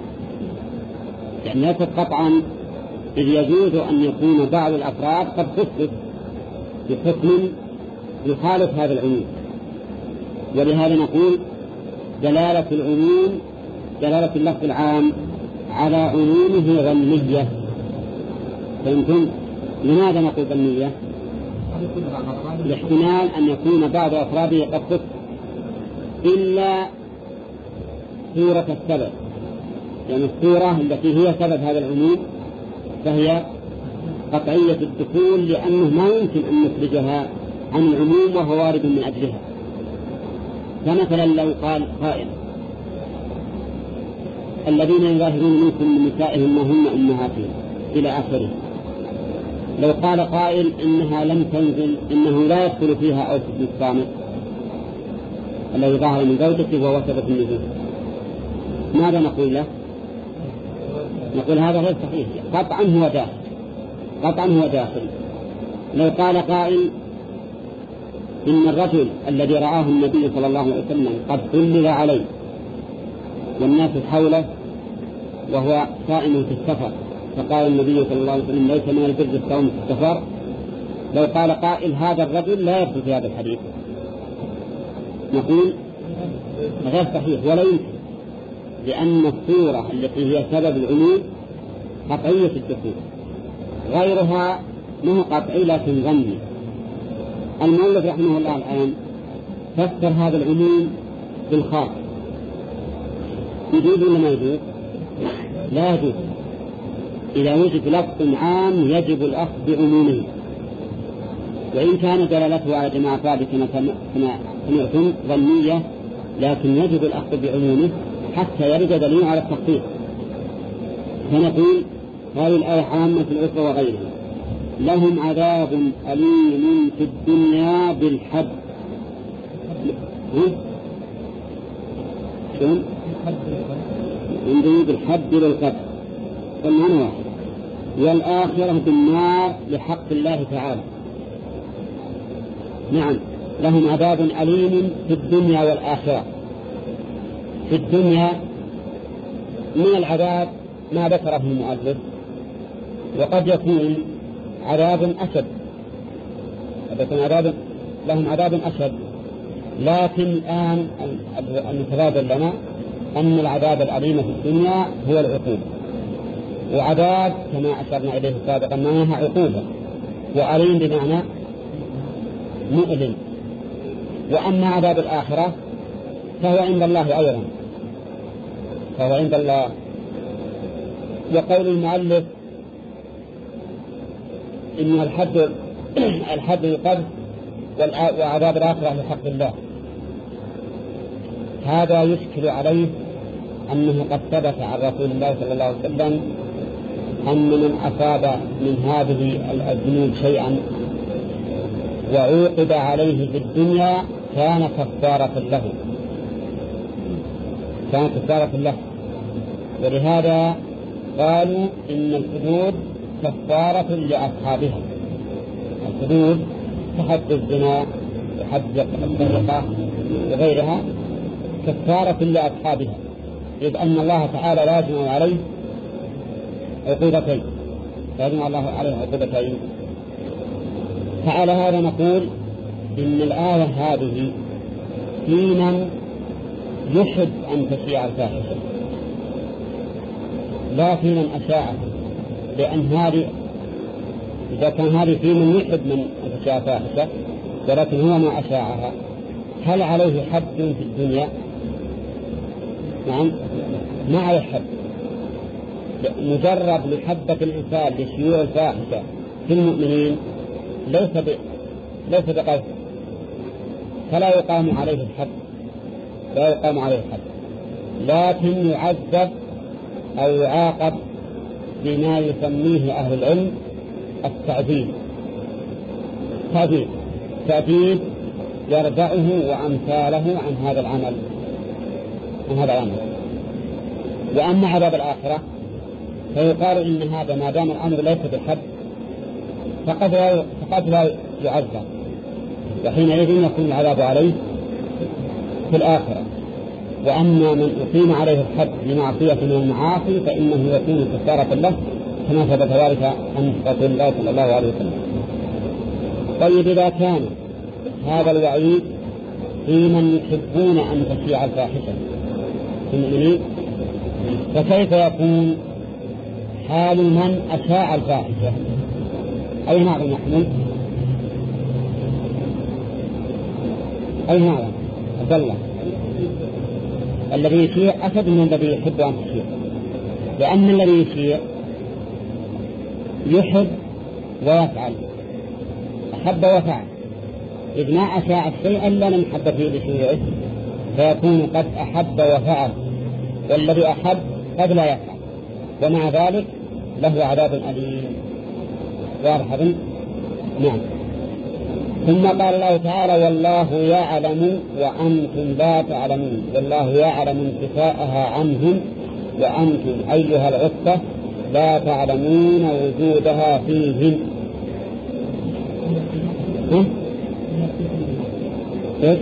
يعني ليست قطعا، إذ يجوز أن يكون بعض الأفراد قد خصص بحكم يخالف هذا العموم. ولهذا نقول دلالة العموم دلالة اللفظ العام على عمومه ظنية. فهمتم؟ لماذا نقول ظنية؟ الاحتمال أن يكون بعض أفراده قد خص إلا صورة السبب، يعني الصورة التي هي سبب هذا العموم فهي قطعية الدخول، لأنه ما يمكن أن نخرجها عن العموم وهو وارد من أجلها. فمثلا لو قال قائل الذين يظاهرون منكم من نسائهم ما هن أمهاتهم إلى آخره، لو قال قائل إنها لم تنزل، إنه لا يدخل فيها أوس بن الصامت الذي ظهر من زوجته وهو سبب النزول، ماذا نقول له؟ نقول هذا غير صحيح، قطعا هو داخل قطعا هو داخل. لو قال قائل إن الرجل الذي رآه النبي صلى الله عليه وسلم قد ظلل عليه والناس حوله وهو صائم في السفر، فقال النبي صلى الله عليه وسلم ليس من البر الصوم في السفر، لو قال قائل هذا الرجل لا يدخل في هذا الحديث، نقول غير صحيح ولا يمكن، لأن الصورة التي هي سبب العموم قطعية الدخول، غيرها مو قطعي لكن ظني. المؤلف رحمه الله الآن فسر هذا العموم بالخاص، يجوز ولا ما يجوز؟ لا يجوز. إذا وجد لفظ عام يجب الأخذ بعمومه، وإن كان دلالته على جماعة ثابتة كما سمعتم ظنية، لكن يجب الأخذ بعمومه حتى يرد دليل على التخصيص. فنقول هذه الآية عامة في الأسرة وغيرها، لهم عذاب أليم في الدنيا بالحد. شون؟ عندي بالحد للقتل فالمعنى واحد، والآخرة بالنار لحق الله تعالى. نعم، لهم عذاب أليم في الدنيا والآخرة. في الدنيا من العذاب ما ذكره المؤلف، وقد يكون عذاب أشد، قد يكون عذاب لهم عذاب أشد، لكن الآن المتبادل لنا أن العذاب الأليم في الدنيا هو العقوبة، وعذاب كما أشرنا إليه سابقا معناها عقوبة، وأليم بمعنى مؤلم. وأما عذاب الآخرة فهو عند الله أيضا، فهو عند الله. وقول المؤلف إن الحد الحد القذف وعذاب الآخرة لحق الله، هذا يشكل عليه أنه قد ثبت عن رسول الله صلى الله عليه وسلم أن من أصاب من هذه الذنوب شيئا وعوقب عليه في الدنيا كان كفارة له كان كفارة له ولهذا قالوا إن الحدود كفارة لأصحابها. الحدود كحد الزنا وحد السرقة وغيرها كفارة لأصحابها، إذ أن الله تعالى لا يجمع عليه عقوبتين لا يجمع الله عليه عقوبتين. فعلى هذا نقول إن الآية هذه في من يحب أن تشيع الفاحشة، لا في من أشاعه، لأن هذه إذا كان هذه في من يحب من أن تشيع الفاحشة ولكن هو ما أشاعها، هل عليه حد في الدنيا؟ نعم، ما عليه حد. مجرد محبة الإنسان لشيوع الفاحشة في المؤمنين ليس ب... ليس بقذف، فلا يقام عليه الحد، لا يقام عليه الحد، لكن يعذب أو يعاقب بما يسميه أهل العلم التعذيب. تعذيب تعذيب يردعه وأمثاله عن هذا العمل عن هذا العمل. وأما عذاب الآخرة فيقال إن هذا ما دام الأمر ليس بالحد فقد لا فقد لا يعذب، وحينئذ يكون العذاب عليه في الآخرة. وأما من أقيم عليه الحد بمعصية من المعاصي فإنه يكون كفارة له كما ثبت ذلك عن رسول الله صلى الله عليه وسلم. طيب إذا كان هذا الوعيد في من يحبون أن تشيع الفاحشة في المؤمنين، فكيف يكون حال من أشاع الفاحشة؟ أي نعم نحن أي نعم عبد الله الذي يشيع أشد من الذي يحب أن تشيع، لأن الذي يشيع يحب ويفعل، أحب وفعل، إذ ما أشاع الشيء إلا من حب فيه لشيوعه فيكون قد أحب وفعل، والذي أحب قد لا يفعل، ومع ذلك له عذاب أليم. واضح؟ نعم. ثم قال الله تعالى والله يعلم وأنتم لا تعلمون، والله يعلم انتفاءها عنهم وأنتم أيها العصة لا تعلمون وجودها فيهم. ها؟ إيه؟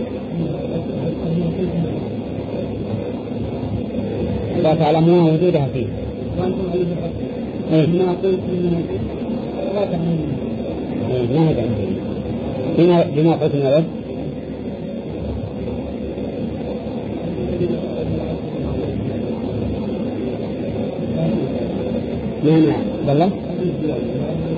لا تعلمون وجودها فيهم. إيه؟ ما قلت من لا تعلمون. إيه ما هذا؟ بما بما قلت من الرد. نعم والله